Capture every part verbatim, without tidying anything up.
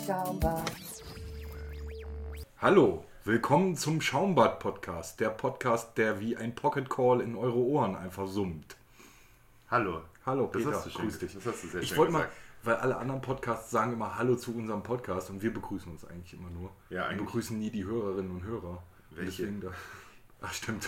Schaumbad. Hallo, willkommen zum Schaumbad-Podcast, der Podcast, der wie ein Pocket Call in eure Ohren einfach summt. Hallo. Hallo Das Peter, hast du schön, grüß dich. Das hast du sehr ich schön wollte mal, gesagt. weil alle anderen Podcasts sagen immer Hallo zu unserem Podcast und wir begrüßen uns eigentlich immer nur. Ja, wir eigentlich. begrüßen nie die Hörerinnen und Hörer. Welche? Deswegen Da, ach stimmt.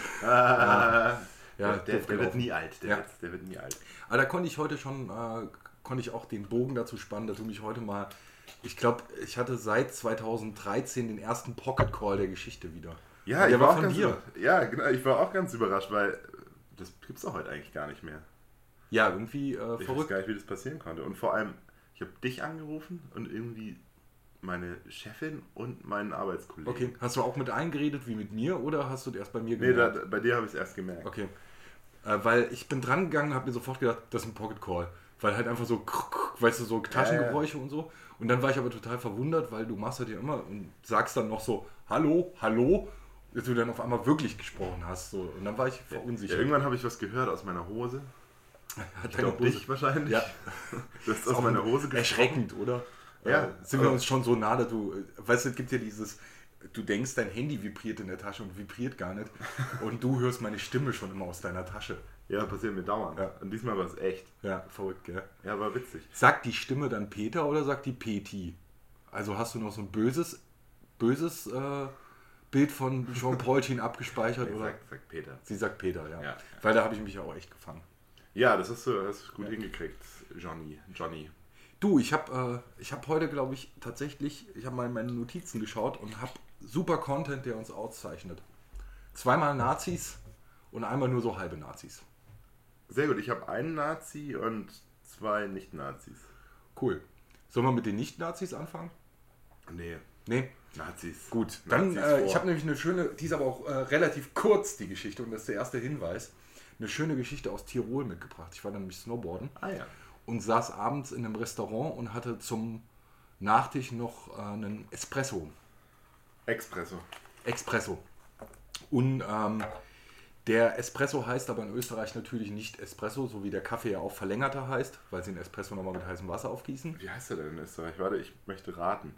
Ah, Ja, der, der, doof der wird gelaufen. nie alt. Der, Ja. wird, der wird nie alt. Aber da konnte ich heute schon, äh, konnte ich auch den Bogen dazu spannen, dass du mich heute mal, ich glaube, ich hatte seit zweitausenddreizehn den ersten Pocket Call der Geschichte wieder. Ja, Und ich der war, war auch von ganz dir. über- ja, genau, ich war auch ganz überrascht, weil das gibt es doch heute eigentlich gar nicht mehr. Ja, irgendwie äh, Ich weiß verrückt. gar nicht, wie das passieren konnte. Und vor allem, ich habe dich angerufen und irgendwie meine Chefin und meinen Arbeitskollegen. Okay, hast du auch mit eingeredet wie mit mir oder hast du erst bei mir Nee, da, gemerkt? bei dir habe ich es erst gemerkt. Okay. Äh, weil ich bin dran gegangen, habe mir sofort gedacht, das ist ein Pocket Call. Weil halt einfach so, weißt du, so Taschengeräusche und so. Und dann war ich aber total verwundert, weil du machst halt ja immer und sagst dann noch so, hallo, hallo, dass du dann auf einmal wirklich gesprochen hast. So. Und dann war ich Ja, verunsichert. irgendwann habe ich was gehört aus meiner Hose. Hat Ich glaube dich wahrscheinlich. Ja. Das ist aus meiner Hose gesprochen. Erschreckend, oder? Ja, Äh, sind wir aber- uns schon so nah, dass du, weißt du, es gibt ja dieses, du denkst, dein Handy vibriert in der Tasche und vibriert gar nicht. Und du hörst meine Stimme schon immer aus deiner Tasche. Ja, passiert mir dauernd. Ja. Und diesmal war es echt. Ja, verrückt, gell? Ja, war witzig. Sagt die Stimme dann Peter oder sagt die Peti? Also hast du noch so ein böses, böses äh, Bild von Jean-Paulchen abgespeichert? Nee, oder? sagt, sagt Peter. Sie sagt Peter, ja. Ja. Weil da habe ich mich ja auch echt gefangen. Ja, das hast du, hast du gut Ja. hingekriegt, Johnny. Johnny. Du, ich habe äh, ich hab heute, glaube ich, tatsächlich, ich habe mal in meine Notizen geschaut und habe super Content, der uns auszeichnet. Zweimal Nazis und einmal nur so halbe Nazis. Sehr gut, ich habe einen Nazi und zwei Nicht-Nazis. Cool. Sollen wir mit den Nicht-Nazis anfangen? Nee, Nee. Nazis. Gut, dann, Nazis äh, vor. ich habe nämlich eine schöne, die ist aber auch äh, relativ kurz, die Geschichte, und das ist der erste Hinweis, eine schöne Geschichte aus Tirol mitgebracht. Ich war da nämlich Snowboarden Ah ja. und saß abends in einem Restaurant und hatte zum Nachtisch noch äh, einen Espresso. Espresso. Espresso. Und ähm, der Espresso heißt aber in Österreich natürlich nicht Espresso, so wie der Kaffee ja auch verlängerter heißt, weil sie den Espresso nochmal mit heißem Wasser aufgießen. Wie heißt der denn in Österreich? Warte, ich möchte raten.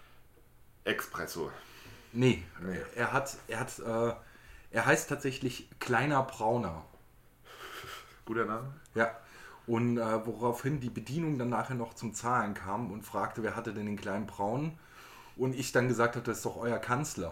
Espresso. Nee, Nee. er hat, er hat, äh, er heißt tatsächlich Kleiner Brauner. Guter Name? Ja. Und äh, woraufhin die Bedienung dann nachher noch zum Zahlen kam und fragte, wer hatte denn den kleinen Braunen? Und ich dann gesagt habe, das ist doch euer Kanzler.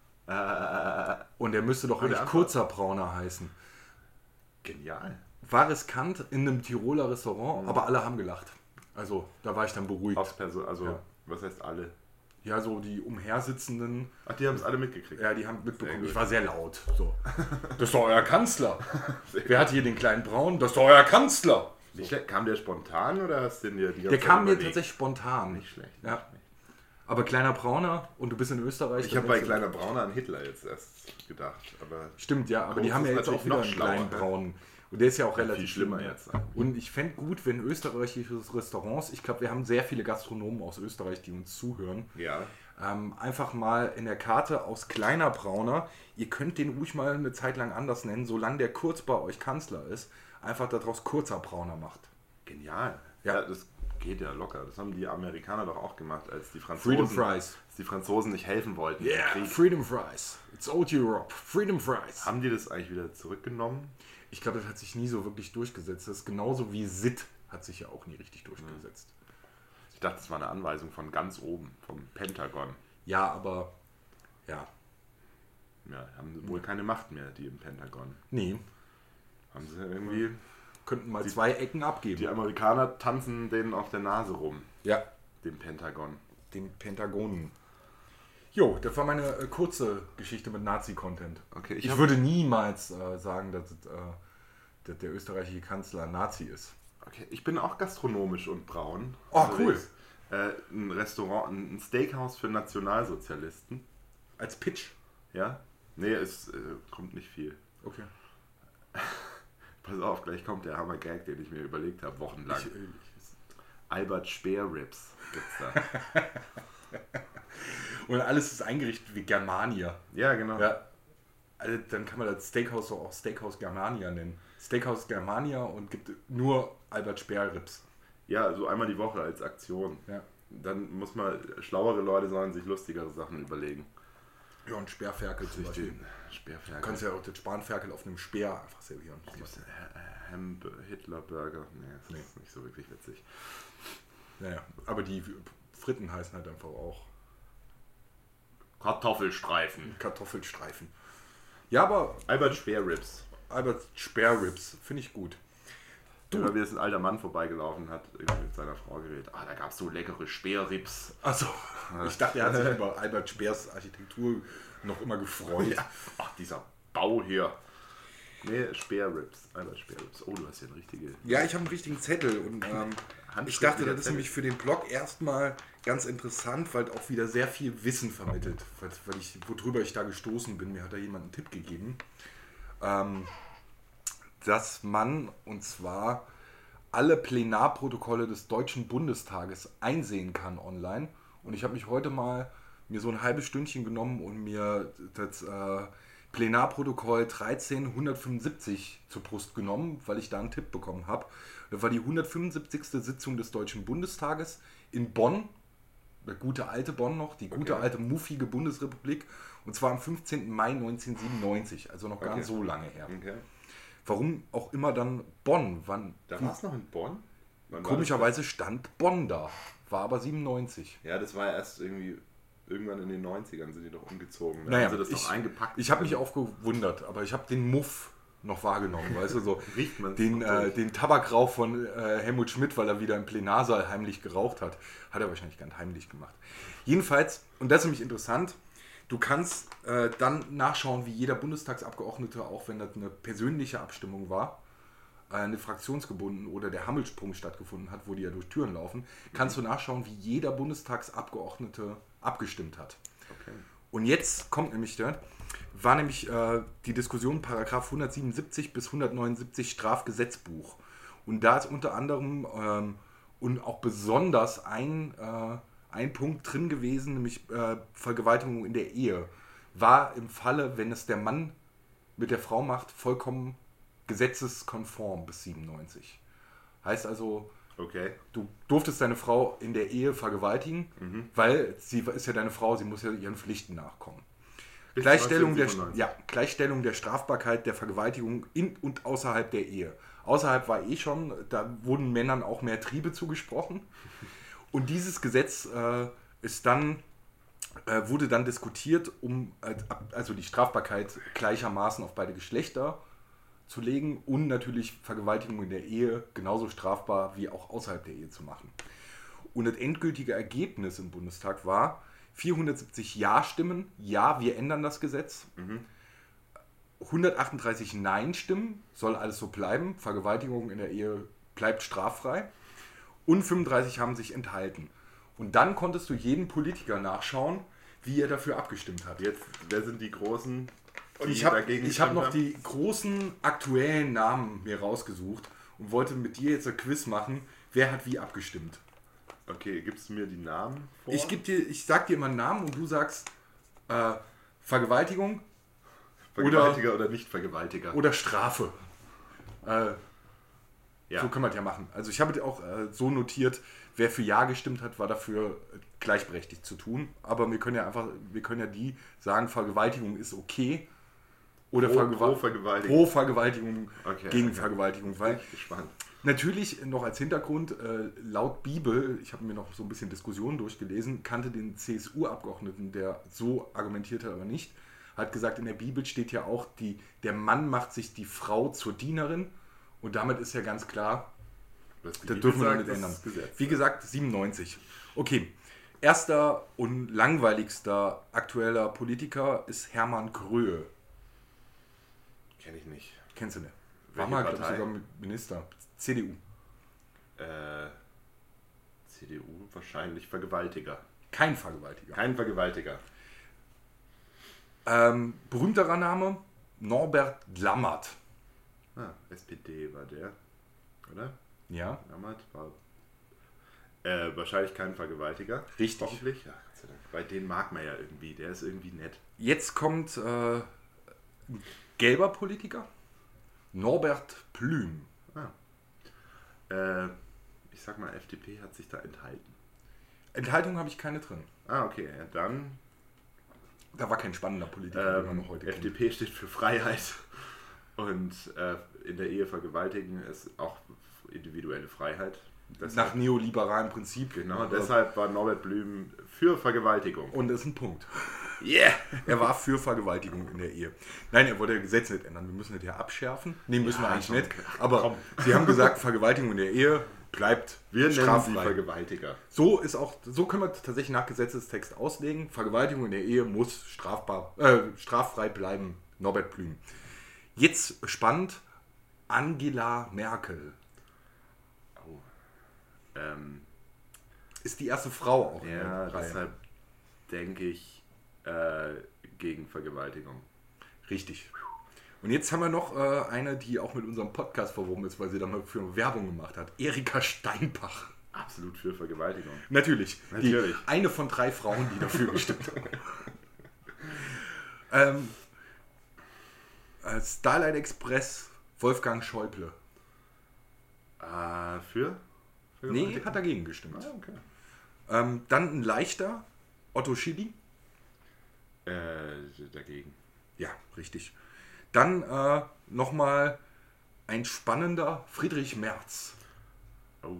Äh, Und er müsste doch Gute eigentlich Antwort. kurzer Brauner heißen. genial. War riskant in einem Tiroler Restaurant, aber alle haben gelacht. Also da war ich dann beruhigt. Aufs Perso also, Ja. was heißt alle? Ja, so die Umhersitzenden, Ach, die haben es alle mitgekriegt. ja, die haben mitbekommen. Sehr gut. Ich war sehr laut. So. Das ist doch euer Kanzler. Wer hat hier den kleinen Braunen? Das ist doch euer Kanzler. Nicht schlecht. Kam der spontan oder hast du den dir die ganze Der Zeit kam mir überlegt? tatsächlich spontan. Nicht schlecht. Nicht Ja. schlecht. Aber kleiner Brauner und du bist in Österreich. Ich dann habe bei denkst du- Kleiner Brauner an Hitler jetzt erst gedacht. Aber Stimmt, ja, aber Groß die haben ja ist jetzt auch natürlich wieder noch einen schlauer, kleinen ne? Braunen. Und der ist ja auch Ja, relativ viel schlimmer schlimm, jetzt. Und ich fände gut, wenn österreichische Restaurants, ich glaube, wir haben sehr viele Gastronomen aus Österreich, die uns zuhören, ja. ähm, einfach mal in der Karte aus Kleiner Brauner, ihr könnt den ruhig mal eine Zeit lang anders nennen, solange der kurz bei euch Kanzler ist, einfach daraus kurzer Brauner macht. Genial. Ja. Ja. das geht ja locker. Das haben die Amerikaner doch auch gemacht, als die Franzosen, Freedom Fries. als die Franzosen nicht helfen wollten. im Yeah, Krieg. Freedom Fries. It's old Europe. Freedom Fries. Haben die das eigentlich wieder zurückgenommen? Ich glaube, das hat sich nie so wirklich durchgesetzt. Das ist genauso wie S I T hat sich ja auch nie richtig durchgesetzt. Ich dachte, das war eine Anweisung von ganz oben, vom Pentagon. Ja, aber ja, Ja, haben wohl keine Macht mehr, die im Pentagon. nee, Haben sie irgendwie. könnten mal Die- zwei Ecken abgeben. Die Amerikaner tanzen denen auf der Nase rum, Ja, dem Pentagon. den Pentagonen. Jo, das war meine äh, kurze Geschichte mit Nazi-Content. Okay, Ich, ich hab- würde niemals äh, sagen, dass, äh, dass der österreichische Kanzler ein Nazi ist. Okay, ich bin auch gastronomisch und braun. Oh, unterwegs. Äh, ein Restaurant, ein Steakhouse für Nationalsozialisten. Als Pitch. Ja? Nee, es äh, kommt nicht viel. Okay. Pass auf, gleich kommt der Hammer-Gag, den ich mir überlegt habe, wochenlang. Ich, äh, Albert Speer Ribs gibt's da. und alles ist eingerichtet wie Germania. Ja, genau. Ja. Also dann kann man das Steakhouse doch auch Steakhouse Germania nennen. Steakhouse Germania und gibt nur Albert Speer Rips. Ja, so einmal die Woche als Aktion. Ja. Dann muss man, schlauere Leute sollen sich lustigere Sachen überlegen. Ja, und Sperrferkel zum Beispiel. Sperrferkel. Du kannst ja auch den Spanferkel auf einem Speer einfach servieren. Gibt's Ham Hitler Burger? Nee, das Nee. ist nicht so wirklich witzig. Naja, aber die Fritten heißen halt einfach auch Kartoffelstreifen. Kartoffelstreifen. Ja, aber Albert Speerribs. Albert Sperrribs finde ich gut. Du, weil mir ist ein alter Mann vorbeigelaufen hat, irgendwie mit seiner Frau geredet. Ah, da gab es so leckere Speerribs. Achso, ich dachte, er hat sich über Albert Speers Architektur noch immer gefreut. Ja. Ach, dieser Bau hier. Nee, Speerribs. Albert Speerribs. Oh, du hast ja eine richtige... Ja, ich habe einen richtigen Zettel und ähm, ich dachte, das ist nämlich für den Blog erstmal ganz interessant, weil auch wieder sehr viel Wissen vermittelt, weil, weil ich, worüber ich da gestoßen bin. Mir hat da jemand einen Tipp gegeben, ähm, dass man, und zwar alle Plenarprotokolle des Deutschen Bundestages einsehen kann online. Und ich habe mich heute mal mir so ein halbes Stündchen genommen und mir das äh, Plenarprotokoll dreizehnhundertfünfundsiebzig zur Brust genommen, weil ich da einen Tipp bekommen habe. Das war die hundertfünfundsiebzigste Sitzung des Deutschen Bundestages in Bonn, der gute alte Bonn noch, die gute Okay. alte muffige Bundesrepublik, und zwar am fünfzehnten Mai neunzehnhundertsiebenundneunzig, also noch gar Okay. nicht so lange her. Okay. Warum auch immer dann Bonn? Wann, Da war es noch in Bonn? Wann war komischerweise stand Bonn da, war aber siebenundneunzig. das? Ja, das war erst irgendwie... Irgendwann in den neunzigern sind die doch umgezogen. Da Naja, haben sie das ich, doch eingepackt. ich habe mich auch gewundert, aber ich habe den Muff noch wahrgenommen, weißt du, so Riecht man's den, noch äh, durch. den Tabakrauch von äh, Helmut Schmidt, weil er wieder im Plenarsaal heimlich geraucht hat. Hat er wahrscheinlich gar nicht heimlich gemacht. Jedenfalls, und das ist nämlich interessant, du kannst äh, dann nachschauen, wie jeder Bundestagsabgeordnete, auch wenn das eine persönliche Abstimmung war, äh, eine fraktionsgebunden oder der Hammelsprung stattgefunden hat, wo die ja durch Türen laufen, kannst du nachschauen, wie jeder Bundestagsabgeordnete abgestimmt hat. Okay. Und jetzt kommt nämlich der, war nämlich äh, die Diskussion Paragraph hundertsiebenundsiebzig bis hundertneunundsiebzig Strafgesetzbuch. Und da ist unter anderem ähm, und auch besonders ein, äh, ein Punkt drin gewesen, nämlich äh, Vergewaltigung in der Ehe. War im Falle, wenn es der Mann mit der Frau macht, vollkommen gesetzeskonform bis siebenundneunzig. Heißt also, Okay. du durftest deine Frau in der Ehe vergewaltigen, Mhm. weil sie ist ja deine Frau, sie muss ja ihren Pflichten nachkommen. Bis Gleichstellung der, neunzehnhundertsiebenundneunzig. ja, Gleichstellung der Strafbarkeit der Vergewaltigung in und außerhalb der Ehe. Außerhalb war eh schon, da wurden Männern auch mehr Triebe zugesprochen. Und dieses Gesetz äh, ist dann, äh, wurde dann diskutiert, um äh, also die Strafbarkeit gleichermaßen auf beide Geschlechter zu legen und natürlich Vergewaltigung in der Ehe genauso strafbar wie auch außerhalb der Ehe zu machen. Und das endgültige Ergebnis im Bundestag war vierhundertsiebzig Ja-Stimmen, ja, wir ändern das Gesetz. Mhm. hundertachtunddreißig Nein-Stimmen, soll alles so bleiben, Vergewaltigung in der Ehe bleibt straffrei. Und fünfunddreißig haben sich enthalten. Und dann konntest du jeden Politiker nachschauen, wie er dafür abgestimmt hat. Jetzt, wer sind die großen, die Und ich habe dagegen ich hab gestimmt noch haben? die großen aktuellen Namen mir rausgesucht und wollte mit dir jetzt ein Quiz machen, wer hat wie abgestimmt. Okay, gibst du mir die Namen vor? Ich, geb dir, ich sag dir mal einen Namen und du sagst äh, Vergewaltigung Vergewaltiger oder, oder Nicht-Vergewaltiger? oder Strafe. Äh, Ja. So können wir es ja machen. Also ich habe auch äh, so notiert, wer für Ja gestimmt hat, war dafür äh, gleichberechtigt zu tun. Aber wir können ja einfach, wir können ja die sagen, Vergewaltigung ist okay. Oder Pro- Vergewa- pro Vergewaltigung. pro Vergewaltigung Okay, gegen okay. Vergewaltigung. Weil Bin ich gespannt. natürlich noch als Hintergrund, äh, laut Bibel, ich habe mir noch so ein bisschen Diskussionen durchgelesen, kannte den C S U-Abgeordneten, der so argumentiert hat, aber nicht, hat gesagt, in der Bibel steht ja auch, die, der Mann macht sich die Frau zur Dienerin und damit ist ja ganz klar, Was die das Bibel dürfen wir noch sagt, nicht das ändern. ist Gesetz. Wie gesagt, siebenundneunzig. Okay, erster und langweiligster aktueller Politiker ist Hermann Gröhe. Kenn ich nicht. Kennst du nicht? War Welche mal, glaube ich, Partei? sogar Minister. C D U. Äh, C D U wahrscheinlich Vergewaltiger. Kein Vergewaltiger. Kein Vergewaltiger. Ähm, berühmterer Name, Norbert Lammert. Ah, S P D war der, oder? Ja, Lammert war äh, wahrscheinlich kein Vergewaltiger. Richtig. Hoffentlich. Ja, Gott sei Dank. Bei den mag man ja irgendwie. Der ist irgendwie nett. jetzt kommt äh, ein gelber Politiker, Norbert Plüm. Ah. Äh, ich sag mal, F D P hat sich da enthalten. Enthaltung habe ich keine drin. Ah, okay. Ja, dann... Da war kein spannender Politiker, Ähm, den man noch heute F D P steht für Freiheit. Und äh, in der Ehe vergewaltigen ist auch individuelle Freiheit. Deshalb, nach neoliberalem Prinzip. Genau, deshalb war Norbert Blüm für Vergewaltigung. Und das ist ein Punkt. Yeah! Er war für Vergewaltigung in der Ehe. Nein, er wollte das Gesetz nicht ändern. Wir müssen das ja abschärfen. Nee, müssen ja, wir eigentlich komm, nicht. Aber komm. Sie haben gesagt, Vergewaltigung in der Ehe bleibt wir straffrei. Nennen sie Vergewaltiger. So ist auch, so können wir tatsächlich nach Gesetzestext auslegen. Vergewaltigung in der Ehe muss strafbar, äh, straffrei bleiben. Norbert Blüm. Jetzt spannend, Angela Merkel. Oh. Ähm, ist die erste Frau auch. Ja, in der deshalb denke ich äh, gegen Vergewaltigung. Richtig. Und jetzt haben wir noch äh, eine, die auch mit unserem Podcast verwoben ist, weil sie da mal für Werbung gemacht hat. Erika Steinbach. Absolut für Vergewaltigung. Natürlich. Natürlich. Die, eine von drei Frauen, die dafür gestimmt haben. ähm, Starlight Express, Wolfgang Schäuble. Äh, für? Nee, hat dagegen gestimmt. Ah, okay. ähm, dann ein leichter, Otto Schily. Äh, dagegen. Ja, richtig. Dann äh, nochmal ein spannender Friedrich Merz. Oh.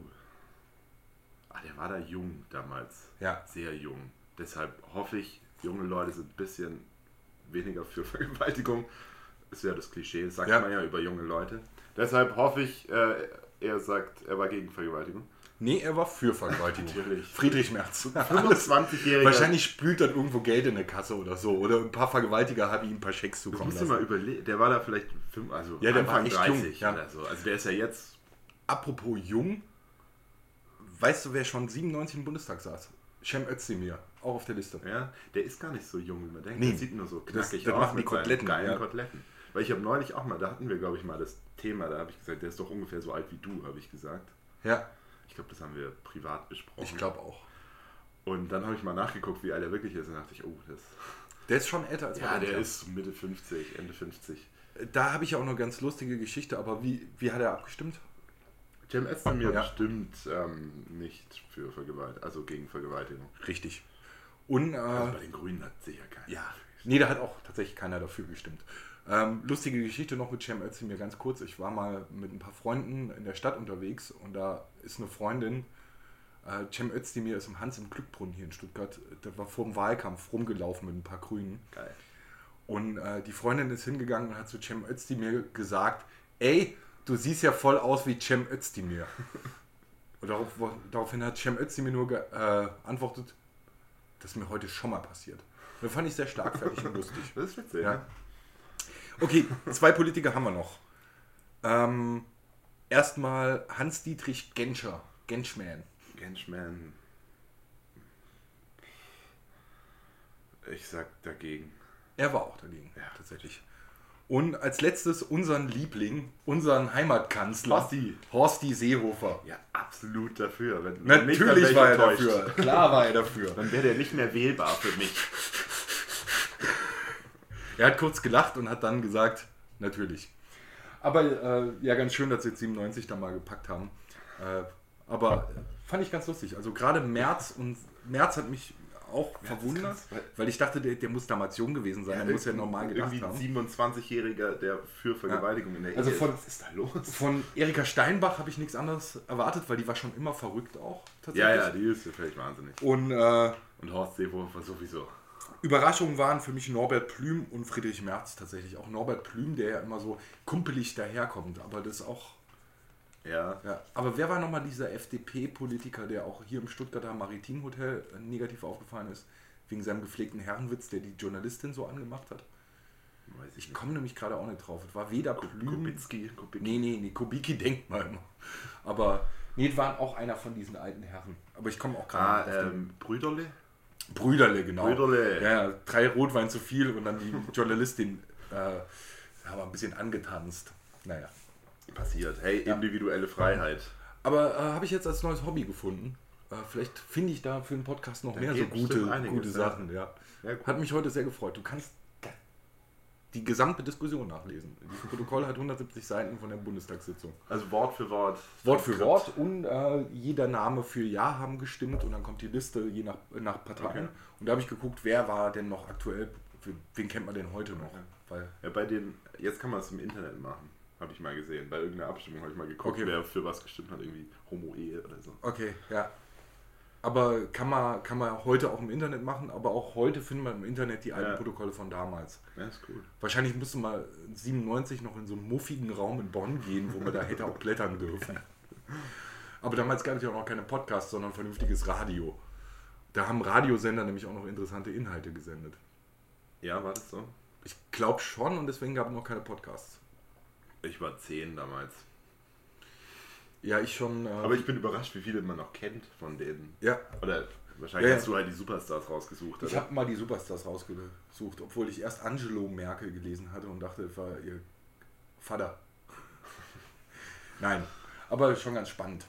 Ah, der war da jung damals. Ja. Sehr jung. Deshalb hoffe ich, junge Leute sind ein bisschen weniger für Vergewaltigung. Das ist ja das Klischee, das sagt ja. man ja über junge Leute. Deshalb hoffe ich, äh, er sagt, er war gegen Vergewaltigung. Nee, er war für Vergewaltigung. Natürlich. Friedrich Merz. fünfundzwanzigjähriger. Wahrscheinlich spült dann irgendwo Geld in der Kasse oder so. Oder ein paar Vergewaltiger haben ihm ein paar Schecks zukommen lassen. Musst du mal überlegen. Der war da vielleicht fünf, also ja, der Anfang war echt dreißig jung, ja. oder so. Also der ist ja jetzt... Apropos jung. Weißt du, wer schon siebenundneunzig im Bundestag saß? Cem Özdemir. Auch auf der Liste. Ja, der ist gar nicht so jung, wie man denkt. Nee. Der sieht nur so knackig das, das aus machen die mit Koteletten, geilen ja. Koteletten. Weil ich habe neulich auch mal, da hatten wir glaube ich mal das Thema, da habe ich gesagt, der ist doch ungefähr so alt wie du, habe ich gesagt. Ja. Ich glaube, das haben wir privat besprochen. Ich glaube auch. Und dann habe ich mal nachgeguckt, wie alt er wirklich ist und dachte ich, oh, das... Der ist schon älter als Ja, der ist Mitte fünfzig, Ende fünfzig. Da habe ich auch eine ganz lustige Geschichte, aber wie, wie hat er abgestimmt? Cem Özdemir ja. bestimmt ähm, nicht für Vergewaltigung, also gegen Vergewaltigung. Richtig. Und, äh, also bei den Grünen hat sicher keiner. Ja, nee, da hat auch tatsächlich keiner dafür gestimmt. Ähm, lustige Geschichte noch mit Cem Özdemir, ganz kurz. Ich war mal mit ein paar Freunden in der Stadt unterwegs und da ist eine Freundin, äh, Cem Özdemir ist im Hans im Glückbrunnen hier in Stuttgart, der war vor dem Wahlkampf rumgelaufen mit ein paar Grünen. Geil. Und äh, die Freundin ist hingegangen und hat zu Cem Özdemir gesagt, ey, du siehst ja voll aus wie Cem Özdemir. Und darauf, daraufhin hat Cem Özdemir nur geantwortet, äh, das ist mir heute schon mal passiert. Und das fand ich sehr schlagfertig und lustig. Das ist witzig, ja. Ne? Okay, zwei Politiker haben wir noch. Ähm, erstmal Hans-Dietrich Genscher, Genschman. Genschman. Ich sag dagegen. Er war auch dagegen, ja, tatsächlich. Und als letztes unseren Liebling, unseren Heimatkanzler, Horsti. Horsti Seehofer. Ja, absolut dafür. Wenn, Natürlich wenn nicht, war er enttäuscht. dafür. Klar war er dafür. Dann wäre der nicht mehr wählbar für mich. Er hat kurz gelacht und hat dann gesagt, natürlich. Aber äh, ja, ganz schön, dass sie jetzt siebenundneunzig da mal gepackt haben. Äh, aber fand ich ganz lustig. Also gerade Merz und Merz hat mich auch ja, verwundert, weil ich dachte, der, der muss damals jung gewesen sein, ja, der muss ja normal gedacht irgendwie haben. siebenundzwanzigjähriger, der für Vergewaltigung ja. in der Ehe also von, was ist da los? Von Erika Steinbach habe ich nichts anderes erwartet, weil die war schon immer verrückt auch. Tatsächlich. Ja, ja, die ist ja völlig wahnsinnig. Und, äh, und Horst Seehofer sowieso. Überraschungen waren für mich Norbert Blüm und Friedrich Merz tatsächlich. Auch Norbert Blüm, der ja immer so kumpelig daherkommt, aber das ist auch... Ja. ja. Aber wer war nochmal dieser F D P-Politiker, der auch hier im Stuttgarter Maritimhotel negativ aufgefallen ist, wegen seinem gepflegten Herrenwitz, der die Journalistin so angemacht hat? Weiß ich ich komme nämlich gerade auch nicht drauf. Es war weder Blüm... Kubicki. Kubicki. Nee, nee, nee, Kubicki denkt mal immer. Aber nee, es war auch einer von diesen alten Herren. Aber ich komme auch gerade ah, auf ähm, Brüderle? Brüderle, genau. Brüderle. Ja, drei Rotwein zu viel und dann die Journalistin äh, haben ein bisschen angetanzt. Naja. Passiert. Hey, ja. Individuelle Freiheit. Aber äh, habe ich jetzt als neues Hobby gefunden. Äh, vielleicht finde ich da für den Podcast noch da mehr so gute, einiges, gute Sachen. Ja. Ja, Hat mich heute sehr gefreut. Du kannst die gesamte Diskussion nachlesen. Dieses Protokoll hat hundertsiebzig Seiten von der Bundestagssitzung. Also Wort für Wort. Wort für Wort und äh, jeder Name für Ja haben gestimmt und dann kommt die Liste je nach, nach Parteien. Okay. Und da habe ich geguckt, wer war denn noch aktuell, wen kennt man denn heute noch? Okay. Weil ja, bei den, jetzt kann man es im Internet machen, habe ich mal gesehen. Bei irgendeiner Abstimmung habe ich mal geguckt, okay. wer für was gestimmt hat, irgendwie Homo-Ehe oder so. Okay, ja. Aber kann man, kann man heute auch im Internet machen, aber auch heute findet man im Internet die alten ja. Protokolle von damals. Ja, ist cool. Wahrscheinlich musste man siebenundneunzig noch in so einen muffigen Raum in Bonn gehen, wo man da hätte auch blättern dürfen. Aber damals gab es ja auch noch keine Podcasts, sondern vernünftiges Radio. Da haben Radiosender nämlich auch noch interessante Inhalte gesendet. Ja, war das so? Ich glaube schon und deswegen gab es noch keine Podcasts. Ich war zehn damals. Ja, ich schon. Äh, Aber ich bin überrascht, wie viele man noch kennt von denen. Ja. Oder wahrscheinlich ja, hast du halt die Superstars rausgesucht. Ich habe mal die Superstars rausgesucht, obwohl ich erst Angelo Merkel gelesen hatte und dachte, das war ihr Vater. Nein, aber schon ganz spannend.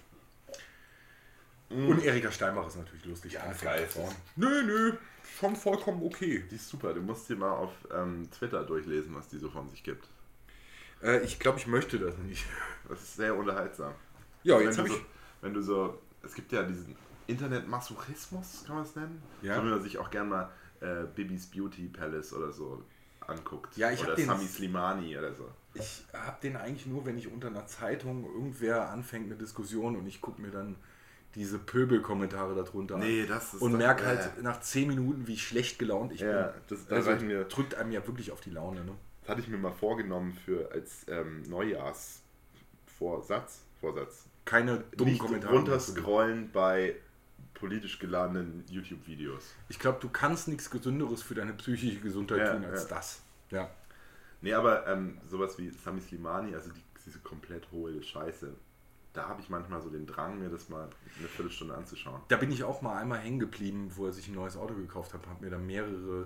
Mm. Und Erika Steinbach ist natürlich lustig. Ja, geil. Nö, nö, schon vollkommen okay. Die ist super. Du musst dir mal auf ähm, Twitter durchlesen, was die so von sich gibt. Äh, ich glaube, ich möchte das nicht. Das ist sehr unterhaltsam. Ja, jetzt habe ich... So, wenn du so... Es gibt ja diesen Internet-Masochismus, kann man es nennen? Ja. So, wenn man sich auch gerne mal äh, Bibis Beauty Palace oder so anguckt. Ja, ich oder den, Sami Slimani oder so. Ich habe den eigentlich nur, wenn ich unter einer Zeitung irgendwer anfängt eine Diskussion und ich gucke mir dann diese Pöbel-Kommentare darunter nee, das ist und merke halt äh, nach zehn Minuten, wie schlecht gelaunt ich ja, bin. Das, das also mir, drückt einem ja wirklich auf die Laune. Ne? Das hatte ich mir mal vorgenommen für als ähm, Neujahrsvorsatz. Vorsatz. Keine dummen Nicht Kommentare. Runterscrollen bei politisch geladenen YouTube-Videos. Ich glaube, du kannst nichts Gesünderes für deine psychische Gesundheit ja, tun als ja. das. Ja. Nee, aber ähm, sowas wie Sami Slimani, also die, diese komplett hohle Scheiße, da habe ich manchmal so den Drang, mir das mal eine Viertelstunde anzuschauen. Da bin ich auch mal einmal hängen geblieben, wo er sich ein neues Auto gekauft hat, habe mir da mehrere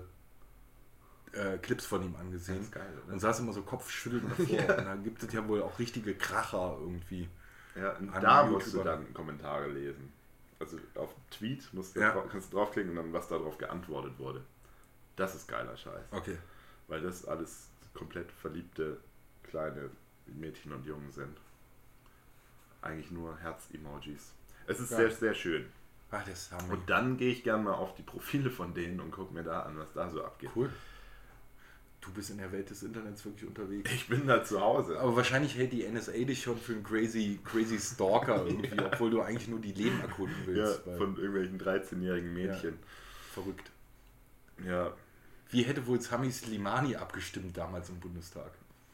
äh, Clips von ihm angesehen. Das ist geil, oder? Und saß immer so kopfschüttelnd davor. ja. Und da gibt es ja wohl auch richtige Kracher irgendwie. Ja, und da musst du dann Kommentare lesen. Also auf Tweet musst du ja. drauf, kannst du draufklicken und dann, was darauf geantwortet wurde. Das ist geiler Scheiß. Okay. Weil das alles komplett verliebte kleine Mädchen und Jungen sind. Eigentlich nur Herz-Emojis. Es ist ja. sehr, sehr schön. Ach, das haben wir. Und dann gehe ich gerne mal auf die Profile von denen und gucke mir da an, was da so abgeht. Cool. Du bist in der Welt des Internets wirklich unterwegs. Ich bin da zu Hause. Aber wahrscheinlich hält die N S A dich schon für einen crazy, crazy Stalker irgendwie, ja. obwohl du eigentlich nur die Leben erkunden willst. Ja, von irgendwelchen dreizehnjährigen Mädchen. Ja. Verrückt. Ja. Wie hätte wohl Sami Slimani abgestimmt damals im Bundestag?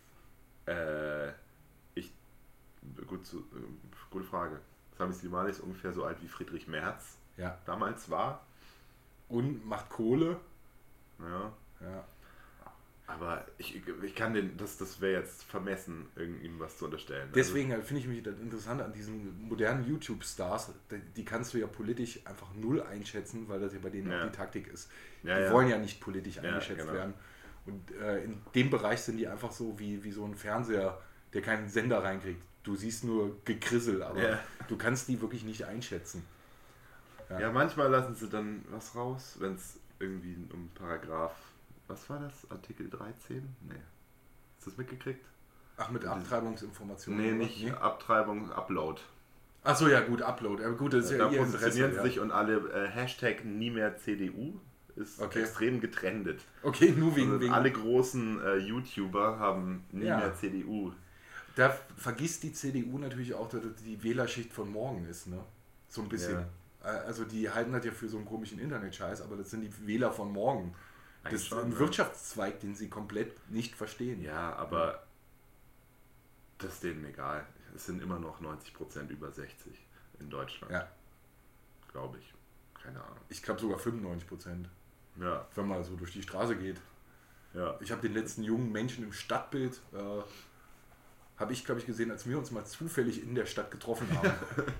Äh, ich, gut, zu, äh, gute Frage. Sami Slimani ist ungefähr so alt wie Friedrich Merz ja. damals war. Und macht Kohle. Ja. Ja. Aber ich, ich kann den, das, das wäre jetzt vermessen, irgendjemandem was zu unterstellen. Deswegen also, finde ich mich das interessant an diesen modernen YouTube-Stars, die, die kannst du ja politisch einfach null einschätzen, weil das ja bei denen ja. auch die Taktik ist. Ja, die ja. wollen ja nicht politisch ja, eingeschätzt genau. werden. Und äh, in dem Bereich sind die einfach so wie, wie so ein Fernseher, der keinen Sender reinkriegt. Du siehst nur Gekrissel, aber ja. du kannst die wirklich nicht einschätzen. Ja, ja manchmal lassen sie dann was raus, wenn es irgendwie um Paragraph... Was war das? Artikel dreizehn? Nee. Hast du das mitgekriegt? Ach, mit Abtreibungsinformationen? Nee, nicht nee? Abtreibung, Upload. Achso, ja gut, Upload. Ja, gut, das ist ja, ja ihr positionieren sie sich ja. Und alle äh, Hashtag nie mehr C D U ist okay. extrem getrendet. Okay, nur wegen... Also wegen alle großen äh, YouTuber haben nie ja. mehr C D U. Da vergisst die C D U natürlich auch, dass das die Wählerschicht von morgen ist, ne? So ein bisschen. Ja. Also die halten das ja für so einen komischen Internet-Scheiß, aber das sind die Wähler von morgen. Das ist ein Wirtschaftszweig, den sie komplett nicht verstehen. Ja, aber das ist denen egal. Es sind immer noch neunzig Prozent über sechzig in Deutschland. Ja. Glaube ich. Keine Ahnung. Ich glaube sogar fünfundneunzig Prozent. Ja. Wenn man so durch die Straße geht. Ja. Ich habe den letzten jungen Menschen im Stadtbild, äh, habe ich glaube ich gesehen, als wir uns mal zufällig in der Stadt getroffen haben.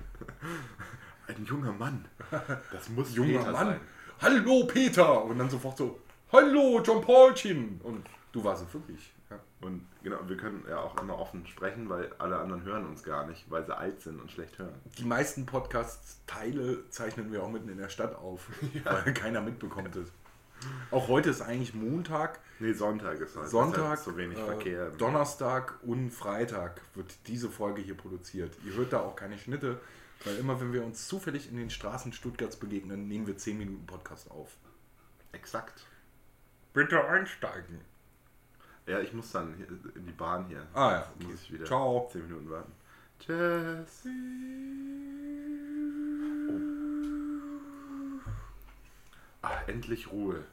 Ein junger Mann. Das muss junger Peter Mann. sein. Hallo Peter! Und dann sofort so, hallo John Paulchen! Und du warst es wirklich. Ja. Und genau, wir können ja auch immer offen sprechen, weil alle anderen hören uns gar nicht, weil sie alt sind und schlecht hören. Die meisten Podcast-Teile zeichnen wir auch mitten in der Stadt auf, ja. weil keiner mitbekommt es. Auch heute ist eigentlich Montag. Nee, Sonntag ist heute. Sonntag, so wenig äh, Verkehr. Donnerstag und Freitag wird diese Folge hier produziert. Ihr hört da auch keine Schnitte, weil immer wenn wir uns zufällig in den Straßen Stuttgarts begegnen, nehmen wir zehn Minuten Podcast auf. Exakt. Bitte einsteigen. Ja, ich muss dann hier in die Bahn hier. Ah ja, okay. Muss ich wieder Ciao. zehn Minuten warten. Tschüss. Oh. Ach, endlich Ruhe.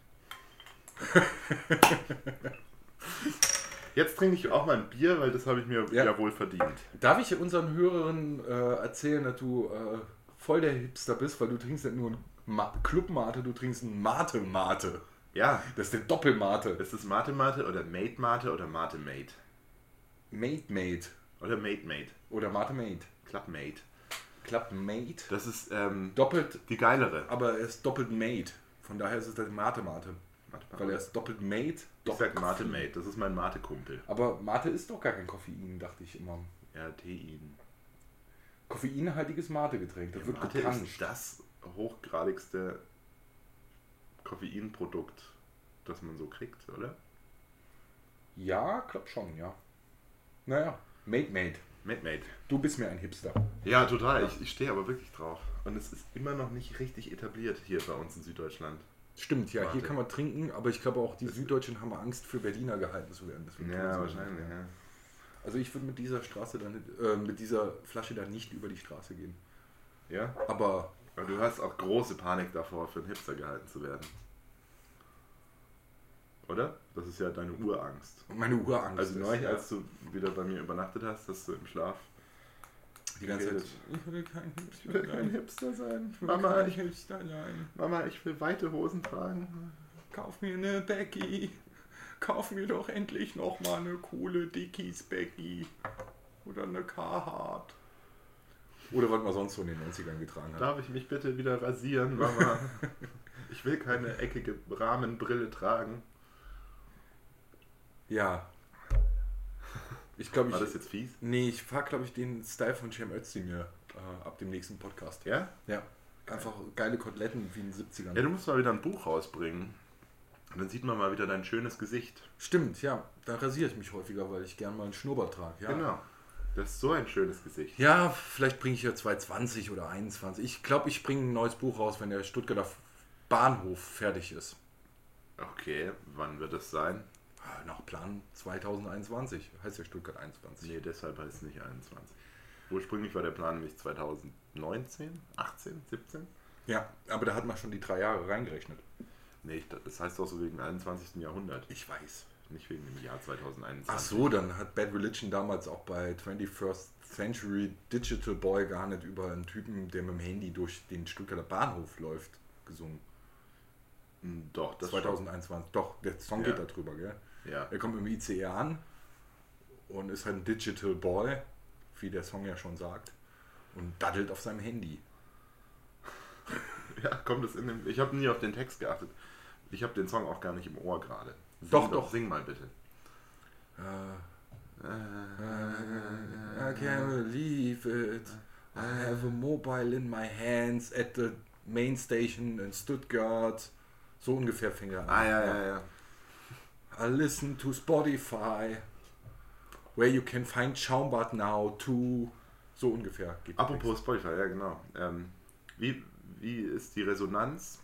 Jetzt trinke ich auch mal ein Bier, weil das habe ich mir ja, ja wohl verdient. Darf ich unseren Hörern äh, erzählen, dass du äh, voll der Hipster bist, weil du trinkst nicht nur ein Ma- Club-Mate, du trinkst ein Mate-Mate. Ja. Das ist der Doppelmate. Ist das Mate-Mate oder Mate-Mate oder Mate-Mate? Mate-Mate. Oder Mate-Mate. Oder Mate-Mate. Club-Mate. Club-Mate. Das ist ähm, doppelt, die geilere. Aber er ist doppelt Mate. Von daher ist es der Mate-Mate. Weil er ist doppelt Mate. Ich sag Mate-Mate, das ist mein Mate-Kumpel. Aber Mate ist doch gar kein Koffein, dachte ich immer. Ja, Tein. Koffeinhaltiges Mate-Getränk, das ja, wird Mate gepanscht. Ist das hochgradigste Koffeinprodukt, das man so kriegt, oder? Ja, glaub schon, ja. Naja, Mate Mate. Mate Mate. Du bist mir ein Hipster. Ja, total. Ich, ich stehe aber wirklich drauf. Und es ist immer noch nicht richtig etabliert hier bei uns in Süddeutschland. Stimmt, ja, Mate. hier kann man trinken, aber ich glaube auch, die Süddeutschen haben Angst, für Berliner gehalten zu werden. Deswegen Ja, so wahrscheinlich, ja. Also ich würde mit dieser Straße dann, äh, mit dieser Flasche dann nicht über die Straße gehen. Ja? Aber... Aber du hast auch große Panik davor, für einen Hipster gehalten zu werden. Oder? Das ist ja deine Urangst. Meine Urangst. Also neulich, ja. als du wieder bei mir übernachtet hast, hast du im Schlaf die ganze geredet. Zeit. Ich will kein Hipster, Ich will kein Hipster sein. Ich will Mama, kein ich, Hipster sein. Mama, ich will weite Hosen tragen. Kauf mir eine Becky. Kauf mir doch endlich noch mal eine coole Dickies Becky. Oder eine Carhartt. Oder was man sonst so in den neunzigern getragen hat. Darf ich mich bitte wieder rasieren, Mama? Ich will keine eckige Rahmenbrille tragen. Ja. Ich glaube, ich... War das jetzt fies? Nee, ich fahr, glaube ich, den Style von Cem Özdemir äh, ab dem nächsten Podcast. Ja? Ja. Einfach geile Koteletten wie in den siebzigern. Ja, du musst mal wieder ein Buch rausbringen. Und dann sieht man mal wieder dein schönes Gesicht. Stimmt, ja. Da rasiere ich mich häufiger, weil ich gern mal einen Schnurrbart trage. Ja. Genau. Das ist so ein schönes Gesicht. Ja, vielleicht bringe ich ja zwanzig zwanzig oder einundzwanzig. Ich glaube, ich bringe ein neues Buch raus, wenn der Stuttgarter Bahnhof fertig ist. Okay, wann wird das sein? Nach Plan zwanzig einundzwanzig. Heißt ja Stuttgart einundzwanzig. Nee, deshalb heißt es nicht einundzwanzig. Ursprünglich war der Plan nämlich zwanzig neunzehn, achtzehn, siebzehn. Ja, aber da hat man schon die drei Jahre reingerechnet. Nee, das heißt doch so wegen einundzwanzigsten Jahrhundert. Ich weiß. Nicht wegen dem Jahr zwanzig einundzwanzig. Ach so, dann hat Bad Religion damals auch bei twenty-first Century Digital Boy gar nicht über einen Typen, der mit dem Handy durch den Stuttgarter Bahnhof läuft, gesungen. Doch, das zwanzig einundzwanzig. Doch, der Song Ja. geht da drüber, gell? Ja. Er kommt im I C E an und ist halt ein Digital Boy, wie der Song ja schon sagt, und daddelt auf seinem Handy. Ja, kommt es in dem. Ich habe nie auf den Text geachtet. Ich habe den Song auch gar nicht im Ohr gerade. Sing Doch, doch. Sing mal bitte. Uh, I can't believe it. I have a mobile in my hands at the main station in Stuttgart. So ungefähr fing er an. Ah, ja, ja, ja. I listen to Spotify, where you can find Schaumbad now too. So ungefähr geht der Apropos Text. Spotify, ja genau. Ähm, wie, wie ist die Resonanz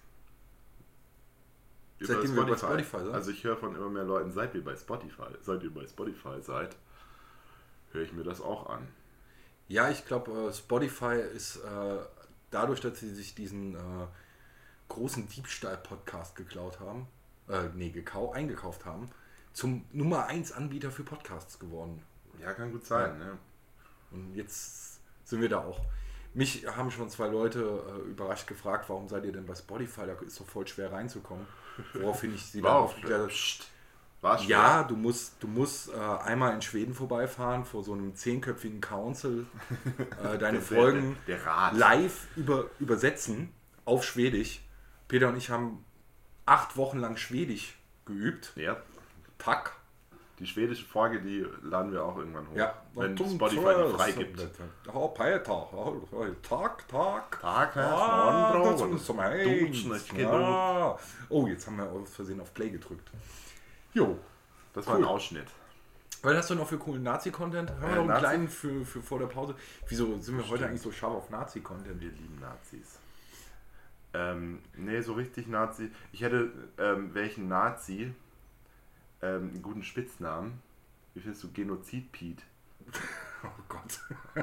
über Seitdem wir bei Spotify sind? Also ich höre von immer mehr Leuten, seit wir bei Spotify, seit ihr bei Spotify seid, höre ich mir das auch an. Ja, ich glaube, Spotify ist äh, dadurch, dass sie sich diesen äh, großen Diebstahl-Podcast geklaut haben, äh, nee, gekau eingekauft haben, zum Nummer eins Anbieter für Podcasts geworden. Ja, kann gut sein. Ja. Ne? Und jetzt sind wir da auch. Mich haben schon zwei Leute äh, überrascht gefragt, warum seid ihr denn bei Spotify? Da ist doch voll schwer reinzukommen. Woraufhin ich sie dann Wow, aufgeklärt War schwer. ja, du musst, du musst äh, einmal in Schweden vorbeifahren vor so einem zehnköpfigen Council, äh, deine Der- Folgen der, der Rat. live über, übersetzen auf Schwedisch. Peter und ich haben acht Wochen lang Schwedisch geübt. Ja, Tack. die Die schwedische Folge, die laden wir auch irgendwann hoch. Ja, wenn zum Spotify Zwölf. die freigibt. Oh, Peter. Oh, Tag, Tag. Tag, Ah, das Morgen, ist zum Dutschen, Heinz. ich Ja. Oh, jetzt haben wir aus Versehen auf Play gedrückt. Jo. Das war Cool. ein Ausschnitt. Was hast du noch für coolen Nazi-Content? Haben wir Äh, noch einen Nazi- kleinen für, für vor der Pause? Wieso sind wir heute eigentlich so scharf auf Nazi-Content? Wir lieben Nazis. Ähm, nee, so richtig Nazi. Ich hätte, ähm, welchen Nazi, ähm, einen guten Spitznamen. Wie findest du Genozid-Pete? Oh Gott.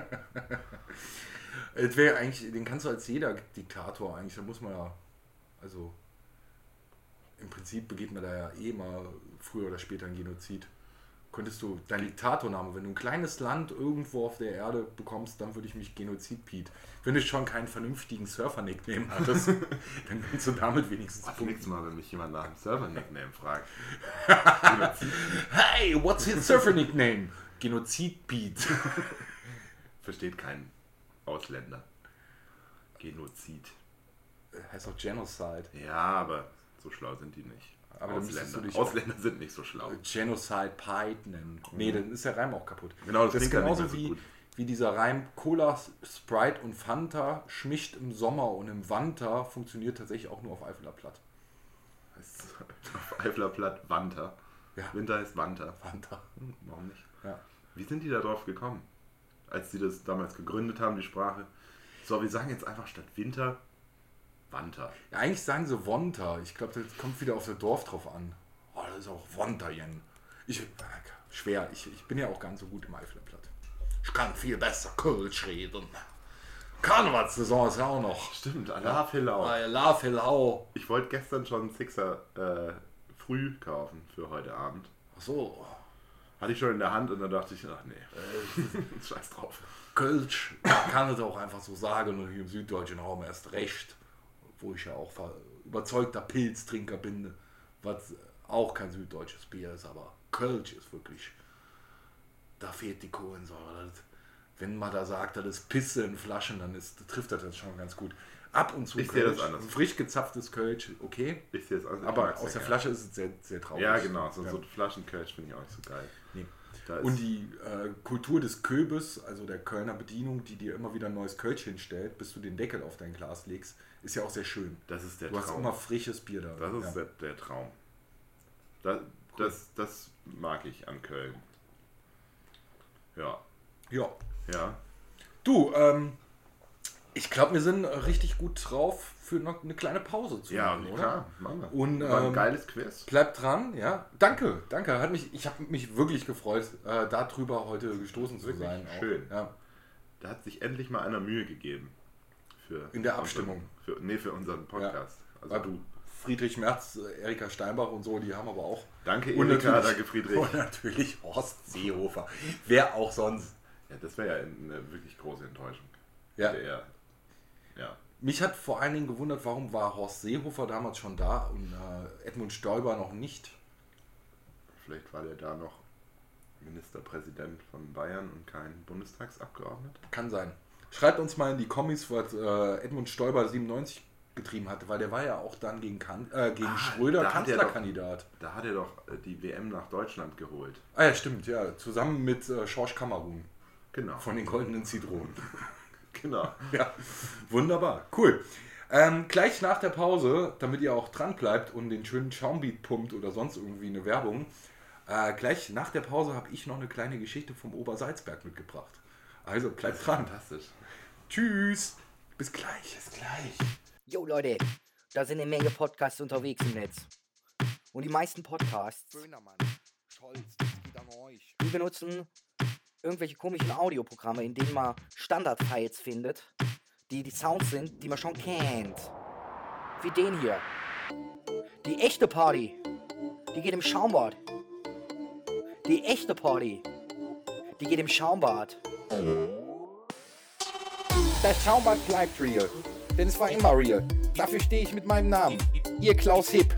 Es wäre eigentlich, den kannst du als jeder Diktator eigentlich, da muss man ja, also im Prinzip begeht man da ja eh mal früher oder später einen Genozid. Könntest du dein Diktatorname, wenn du ein kleines Land irgendwo auf der Erde bekommst, dann würde ich mich Genozid Pete. Wenn du schon keinen vernünftigen Surfer-Nickname hattest, dann kannst du damit wenigstens Was nächstes Mal, wenn mich jemand nach dem Server-Nickname fragt. Hey, what's your Surfer-Nickname? Genozid Pete. Versteht kein Ausländer. Genozid. Heißt auch Genocide. Ja, aber so schlau sind die nicht. Aber dann müsstest Ausländer. du dich Ausländer sind nicht so schlau. Genocide Pite nennen. Nee, dann ist der Reim auch kaputt. Genau, das das ist klingt dann nicht genauso mehr so wie, gut. wie dieser Reim Cola, Sprite und Fanta schmischt im Sommer und im Winter funktioniert tatsächlich auch nur auf Eifeler Platt. Heißt auf Eifler Platt Wanter. Ja. Winter ist Wanter. Fanta. Hm, warum nicht? Ja. Wie sind die da drauf gekommen? Als die das damals gegründet haben, die Sprache. So, wir sagen jetzt einfach statt Winter Wanter. Ja, eigentlich sagen sie Wonter. Ich glaube, das kommt wieder auf das Dorf drauf an. Oh, das ist auch Wonterjen. Ich, schwer, ich, ich bin ja auch ganz so gut im Eifeler Platt. Ich kann viel besser Kölsch reden. Karnevalssaison ist ja auch noch. Stimmt, Allah Hillau. La Fillau. Ich wollte gestern schon einen Sixer äh, früh kaufen für heute Abend. Ach so. Hatte ich schon in der Hand und dann dachte ich, ach nee, scheiß drauf. Kölsch, man kann es auch einfach so sagen, und hier im süddeutschen Raum erst recht, wo ich ja auch überzeugter Pilztrinker bin, was auch kein süddeutsches Bier ist, aber Kölsch ist wirklich, da fehlt die Kohlensäure. Das, wenn man da sagt, das ist Pisse in Flaschen, dann ist, trifft das schon ganz gut. Ab und zu Ich sehe das Kölsch, anders. frisch gezapftes Kölsch, okay, Ich sehe es aus. aber aus der Flasche ist es sehr, sehr traurig. Ja, genau, so, Ja. so Flaschenkölsch finde ich auch nicht so geil. Nee. Da ist- Und die äh, Kultur des Köbes, also der Kölner Bedienung, die dir immer wieder ein neues Kölsch hinstellt, bis du den Deckel auf dein Glas legst, ist ja auch sehr schön. Das ist der Du hast Traum. immer frisches Bier da. Das ist ja. der, der Traum. Das, das, das mag ich an Köln. Ja. ja. Ja. Du, ähm, ich glaube, wir sind richtig gut drauf, für noch eine kleine Pause zu Ja, machen, oder? klar, machen wir. Und, War ein ähm, geiles Quiz. Bleibt dran, ja. Danke, danke. Hat mich, ich habe mich wirklich gefreut, äh, darüber heute gestoßen zu Wirklich sein. Auch. schön. Ja. Da hat sich endlich mal einer Mühe gegeben. Für In der Abstimmung. Unseren, für, nee, für unseren Podcast. Also Weil du. Friedrich Merz, äh, Erika Steinbach und so, die haben aber auch. Danke, Und Erika, natürlich- danke, Friedrich. Und natürlich Horst Seehofer. Wer auch sonst. Ja, das wäre ja eine wirklich große Enttäuschung. Ja. Der, ja. Mich hat vor allen Dingen gewundert, warum war Horst Seehofer damals schon da und äh, Edmund Stoiber noch nicht. Vielleicht war der da noch Ministerpräsident von Bayern und kein Bundestagsabgeordneter. Kann sein. Schreibt uns mal in die Kommis, was äh, Edmund Stoiber siebenundneunzig getrieben hatte, weil der war ja auch dann gegen, kan äh, gegen Ah, Schröder da hat er doch- Kanzlerkandidat. Da hat er doch äh, die W M nach Deutschland geholt. Ah ja, stimmt, ja. Zusammen mit äh, Schorsch Kamerun Genau. von den Goldenen Zitronen. Genau. Ja, wunderbar, cool. Ähm, gleich nach der Pause, damit ihr auch dran bleibt und den schönen Schaumbeat pumpt oder sonst irgendwie eine Werbung, äh, gleich nach der Pause habe ich noch eine kleine Geschichte vom Obersalzberg mitgebracht. Also bleibt dran. Fantastisch. Tschüss. Bis gleich. Bis gleich. Jo Leute, da sind eine Menge Podcasts unterwegs im Netz. Und die meisten Podcasts, Böhnermann, Scholz, das geht an euch. die benutzen irgendwelche komischen Audioprogramme, in denen man Standard-Files findet, die die Sounds sind, die man schon kennt. Wie den hier. Die echte Party, die geht im Schaumbad. Die echte Party, die geht im Schaumbad. Das Schaumbad bleibt real, denn es war immer real. Dafür stehe ich mit meinem Namen. Ihr Klaus Hipp.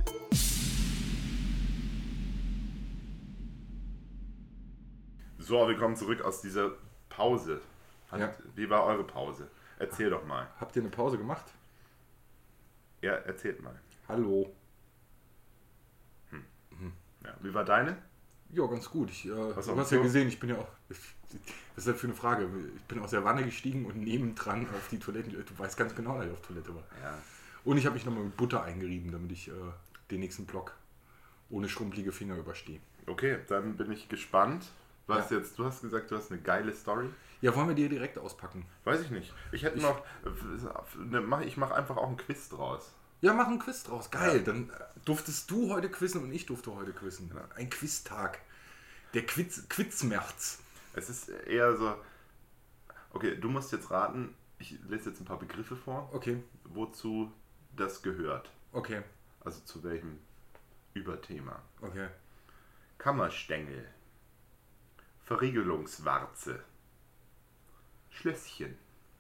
So, wir kommen zurück aus dieser Pause. Hat, Ja. Wie war eure Pause? Erzähl doch mal. Habt ihr eine Pause gemacht? Ja, erzählt mal. Hallo. Ja, wie war deine? Ja, ganz gut. Ich, äh, Was du am hast ja Klo? gesehen, ich bin ja auch... Ich, was ist das für eine Frage? Ich bin aus der Wanne gestiegen und nebendran auf die Toilette. Du weißt ganz genau, dass ich auf Toilette war. Ja. Und ich habe mich nochmal mit Butter eingerieben, damit ich äh, den nächsten Block ohne schrumpelige Finger überstehe. Okay, dann bin ich gespannt. Was Ja. jetzt, du hast gesagt, du hast eine geile Story. Ja, wollen wir die direkt auspacken? Weiß ich nicht. Ich hätte Ich- noch, ne, mach, ich mache einfach auch einen Quiz draus. Ja, mach einen Quiz draus. Geil. Ja. Dann äh, durftest du heute quizzen und ich durfte heute quizzen. Ein Quiztag. Der Quiz, Quizmärz. Es ist eher so, okay, du musst jetzt raten, ich lese jetzt ein paar Begriffe vor, Okay, wozu das gehört. okay, Also zu welchem Überthema. okay. Kammerstängel, Verriegelungswarze, Schlösschen,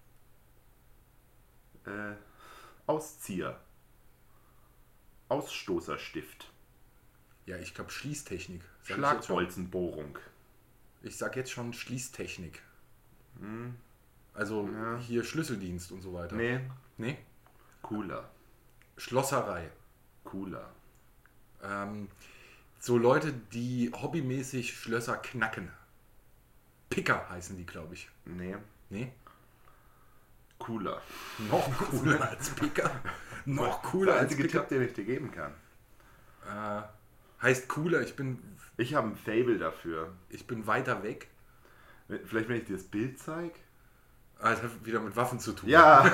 äh, Auszieher, Ausstoßerstift, Ja, ich glaube Schließtechnik. Sag ich, jetzt schon. Schlagbolzenbohrung, ich sag jetzt schon Schließtechnik. Also Ja. hier Schlüsseldienst und so weiter. nee, Nee? Cooler, Schlosserei. Cooler, Ähm, so Leute, die hobbymäßig Schlösser knacken. Picker heißen die, glaube ich. nee, Nee? Cooler. Noch cooler als Picker. Noch cooler Der als einzige Picker. Tipp, den ich dir geben kann. Äh, heißt cooler, ich bin, Ich habe ein Fable dafür. ich bin weiter weg. Vielleicht, wenn ich dir das Bild zeige. Ah, das hat wieder mit Waffen zu tun. Ja!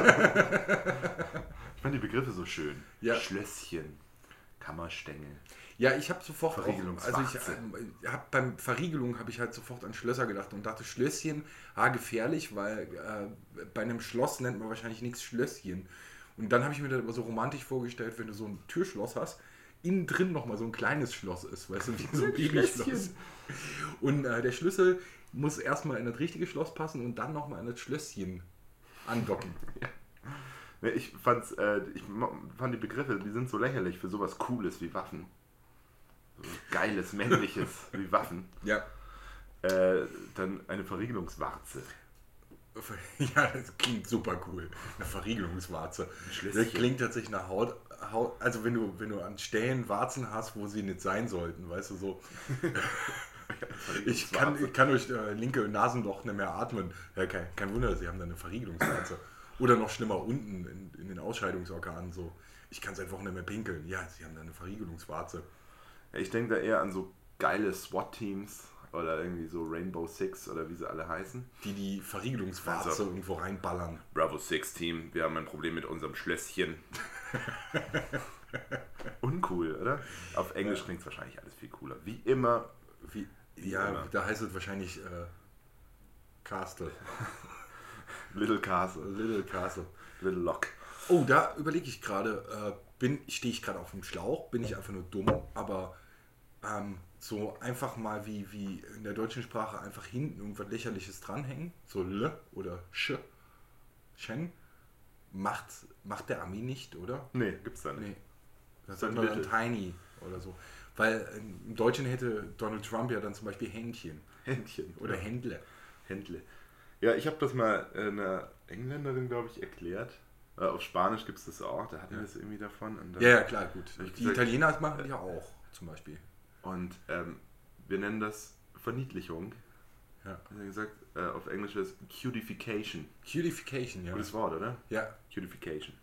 Ich fand die Begriffe so schön. Ja. Schlösschen, Kammerstängel. Ja, ich habe sofort auch, also Verriegelungswarze. ich äh, habe beim Verriegelung habe ich halt sofort an Schlösser gedacht und dachte Schlösschen, ah gefährlich, weil äh, bei einem Schloss nennt man wahrscheinlich nichts Schlösschen. Und dann habe ich mir das aber so romantisch vorgestellt, wenn du so ein Türschloss hast, innen drin nochmal so ein kleines Schloss ist, weißt du, wie so ein Babyschloss. Schlösschen. Und äh, der Schlüssel muss erstmal in das richtige Schloss passen und dann nochmal in das Schlösschen andocken. Ne, ich, fand's, äh, ich mo- fand die Begriffe, die sind so lächerlich für sowas Cooles wie Waffen. So geiles, männliches wie Waffen. Ja. Äh, dann eine Verriegelungswarze. Ja, das klingt super cool. Eine Verriegelungswarze. Schlösschen. Das klingt tatsächlich nach Haut, Haut. Also wenn du, wenn du an Stellen Warzen hast, wo sie nicht sein sollten, weißt du so. Ich kann, ich kann durch äh, linke Nasenloch nicht mehr atmen. Ja, kein, kein Wunder, sie haben da eine Verriegelungswarze. Oder noch schlimmer unten in, in den Ausscheidungsorganen so. Ich kann seit Wochen nicht mehr pinkeln. Ja, sie haben da eine Verriegelungswarze. Ja, ich denke da eher an so geile SWAT-Teams oder irgendwie so Rainbow Six oder wie sie alle heißen. Die die Verriegelungswarze Also- irgendwo reinballern. Bravo Six Team, wir haben ein Problem mit unserem Schlösschen. Uncool, oder? Auf Englisch klingt es wahrscheinlich alles viel cooler. Wie immer. Wie, Wie ja, immer. da heißt es wahrscheinlich äh, Castle. Little Castle, Little Castle. Little Lock. Oh, da überlege ich gerade, äh, bin stehe ich gerade auf dem Schlauch, bin ich einfach nur dumm, aber ähm, so einfach mal wie, wie in der deutschen Sprache einfach hinten irgendwas Lächerliches dranhängen, so L oder Sch, Schen, macht, macht der Ami nicht, oder? Nee, gibt's da nicht. Nee. Das Dann sagt man dann Little. Tiny oder so. Weil im Deutschen hätte Donald Trump ja dann zum Beispiel Händchen Händchen. oder Händle. Händle. Ja, ich habe das mal einer Engländerin, glaube ich, erklärt. Äh, auf Spanisch gibt es das auch, da hatten wir das irgendwie davon. Und, dann, Ja, ja, klar, gut. Hab ich Die gesagt- Italiener machen das ja auch, zum Beispiel. und ähm, wir nennen das Verniedlichung. Ja. Hat er gesagt, äh, auf Englisch ist Cutification. Cutification, ja. Gutes Wort, oder? Ja, Cutification.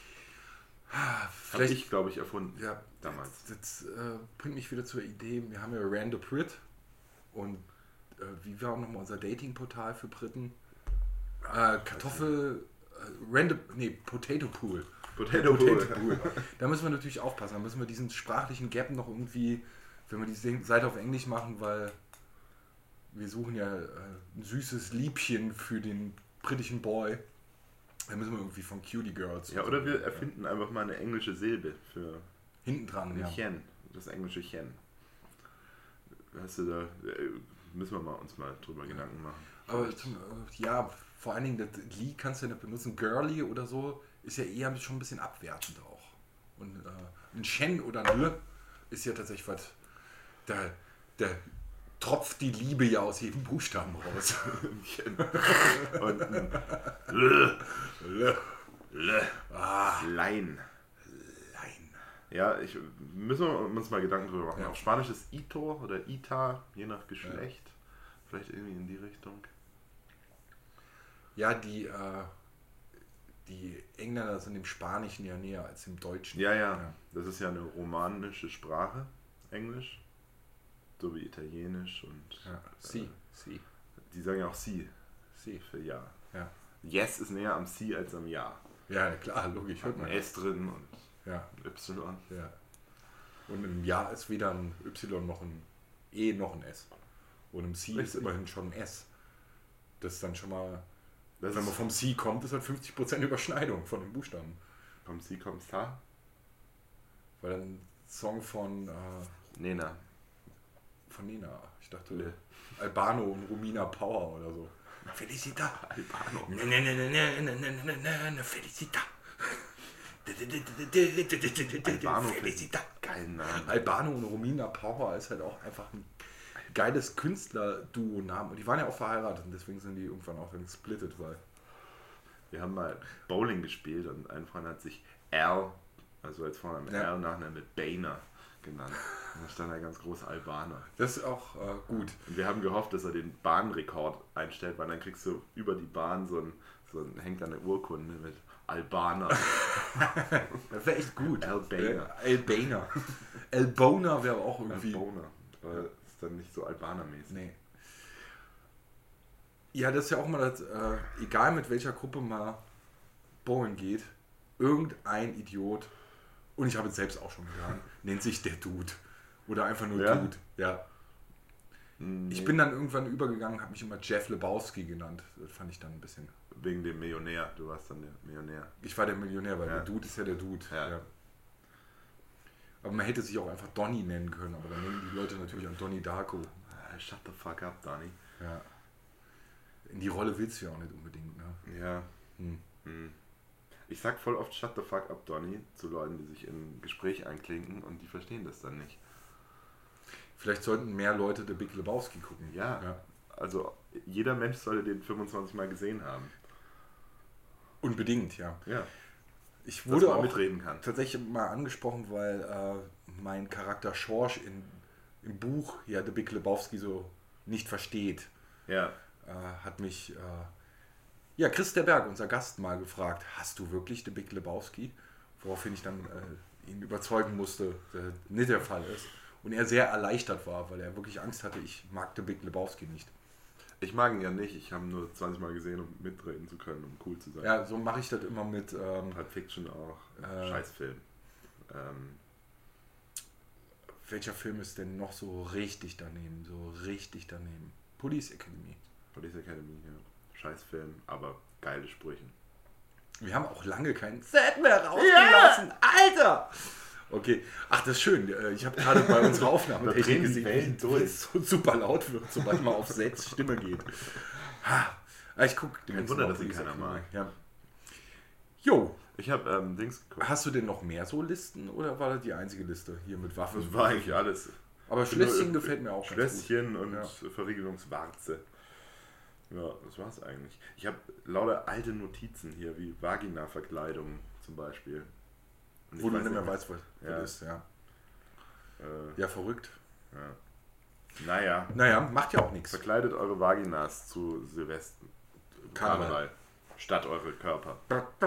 Ah, Habe vielleicht, ich, glaube ich, erfunden. ja, damals. Das, das äh, bringt mich wieder zur Idee, wir haben ja Random Brit und äh, wie war nochmal unser Datingportal für Briten? Äh, Kartoffel, äh, Random, nee, Potato Pool. Potato Pool. Da müssen wir natürlich aufpassen, da müssen wir diesen sprachlichen Gap noch irgendwie, wenn wir die Seite auf Englisch machen, weil wir suchen ja äh, ein süßes Liebchen für den britischen Boy. Da müssen wir irgendwie von Cutie Girls. Ja, oder wir erfinden einfach mal eine englische Silbe für hinten dran, ein ja. Chen. Das englische Chen. Weißt du, da äh, müssen wir mal uns mal drüber Gedanken machen. Aber zum, äh, ja, vor allen Dingen, das Lee kannst du ja nicht benutzen. Girly oder so ist ja eher schon ein bisschen abwertend auch. Und äh, ein Shen oder ein L ist ja tatsächlich was, da, da tropft die Liebe ja aus jedem Buchstaben raus. Und ein L, L. L, Ah, Lein. Lein. Ja, ich, müssen wir uns mal Gedanken drüber machen. Ja. Auf Spanisch ist Ito oder Ita, je nach Geschlecht. Ja. Vielleicht irgendwie in die Richtung. Ja, die, äh, die Engländer sind dem Spanischen ja näher als dem Deutschen. Ja, ja, ja. Das ist ja eine romanische Sprache, Englisch. So wie Italienisch und... Ja. Sie, äh, sie. Die sagen ja auch sie. Sie. Für Ja. Ja. Yes ist näher am Sie als am Ja. Ja, klar, logisch. Hat ein S drin und ja. ein Y. Ja. Und im Ja ist weder ein Y noch ein E noch ein S. Und im C ist immerhin schon ein S. Das ist dann schon mal, das wenn man vom C kommt, ist halt fünfzig Prozent Überschneidung von den Buchstaben. Vom C kommt Sa. Weil ein Song von äh, Nena. Von Nena. Ich dachte Nee. Albano und Romina Power oder so. Felicita. Albano. Ne, ne, ne, ne, ne, ne, ne, ne, ne, ne, Felicita. Albano. Felicita. Geilen Namen. Albano und Romina Power ist halt auch einfach ein geiles Künstler-Duo-Namen. Und die waren ja auch verheiratet und deswegen sind die irgendwann auch dann gesplittet, weil. Wir haben mal Bowling gespielt und ein Freund hat sich Al, also als Vorname Ja. Al, Nachname Boehner genannt. Und da stand da ganz groß Albaner. Das ist auch äh, gut. Und wir haben gehofft, dass er den Bahnrekord einstellt, weil dann kriegst du über die Bahn so ein, so ein hängt da eine Urkunde mit Albaner. Das wäre echt gut. Al Boehner. Al Boehner. Al Boehner wäre auch irgendwie. Albaner. Aber ist dann nicht so Albaner-mäßig. Nee. Ja, das ist ja auch mal das, äh, egal mit welcher Gruppe man bowlen geht, irgendein Idiot, und ich habe es selbst auch schon getan, nennt sich der Dude. Oder einfach nur Ja? Dude. Ja. Nee. Ich bin dann irgendwann übergegangen, habe mich immer Jeff Lebowski genannt. Das fand ich dann ein bisschen. Wegen dem Millionär. Du warst dann der Millionär. Ich war der Millionär, weil Ja. der Dude ist ja der Dude. Ja. Ja. Aber man hätte sich auch einfach Donny nennen können, aber dann nennen die Leute natürlich an Donnie Darko. Ah, shut the fuck up, Donny. Ja. In die Rolle willst du ja auch nicht unbedingt, ne? Ja. Hm. Hm. Ich sag voll oft shut the fuck up, Donny, zu Leuten, die sich in ein Gespräch einklinken und die verstehen das dann nicht. Vielleicht sollten mehr Leute The Big Lebowski gucken. Ja. ja. Also jeder Mensch sollte den fünfundzwanzig Mal gesehen haben. Unbedingt, ja. Ja. Ich Dass wurde man auch mitreden kann. tatsächlich mal angesprochen, weil äh, mein Charakter Schorsch in, im Buch ja The Big Lebowski so nicht versteht. Ja. Äh, hat mich äh, ja Chris der Berg, unser Gast, mal gefragt, hast du wirklich The Big Lebowski? Woraufhin ich dann äh, ihn überzeugen musste, dass das nicht der Fall ist. Und er sehr erleichtert war, weil er wirklich Angst hatte, ich mag The Big Lebowski nicht. Ich mag ihn ja nicht, ich habe ihn nur zwanzig Mal gesehen, um mitreden zu können, um cool zu sein. Ja, so mache ich das immer mit. Ähm, Pulp Fiction auch. Äh, Scheißfilm. Ähm, welcher Film ist denn noch so richtig daneben? So richtig daneben. Police Academy. Police Academy, ja. Scheißfilm, aber geile Sprüche. Wir haben auch lange keinen Set mehr rausgelassen. Ja! Alter! Okay, ach, das ist schön. Ich habe gerade bei unserer Aufnahme Da drehen die gesehen, Wellen wie es so super laut wird, sobald man auf Sets Stimme geht. Ha. Ich gucke Kein Wunder, dass ihn keiner mag. Ja. Jo, Ich habe ähm, Dings geguckt. hast du denn noch mehr so Listen oder war das die einzige Liste hier mit Waffen? Das war eigentlich alles. Aber Schlösschen gefällt mir auch Schlösschen ganz gut. und Ja. Verriegelungswarze. Ja, das war's eigentlich. Ich habe lauter alte Notizen hier, wie Vagina-Verkleidung zum Beispiel. Und Wo ich du weiß nicht mehr nicht, weißt, was Ja. das ist, ja. Äh, Ja, verrückt. ja. Naja, Naja, macht ja auch nichts. verkleidet eure Vaginas zu Silvester. Karneval. Statt eure Körper.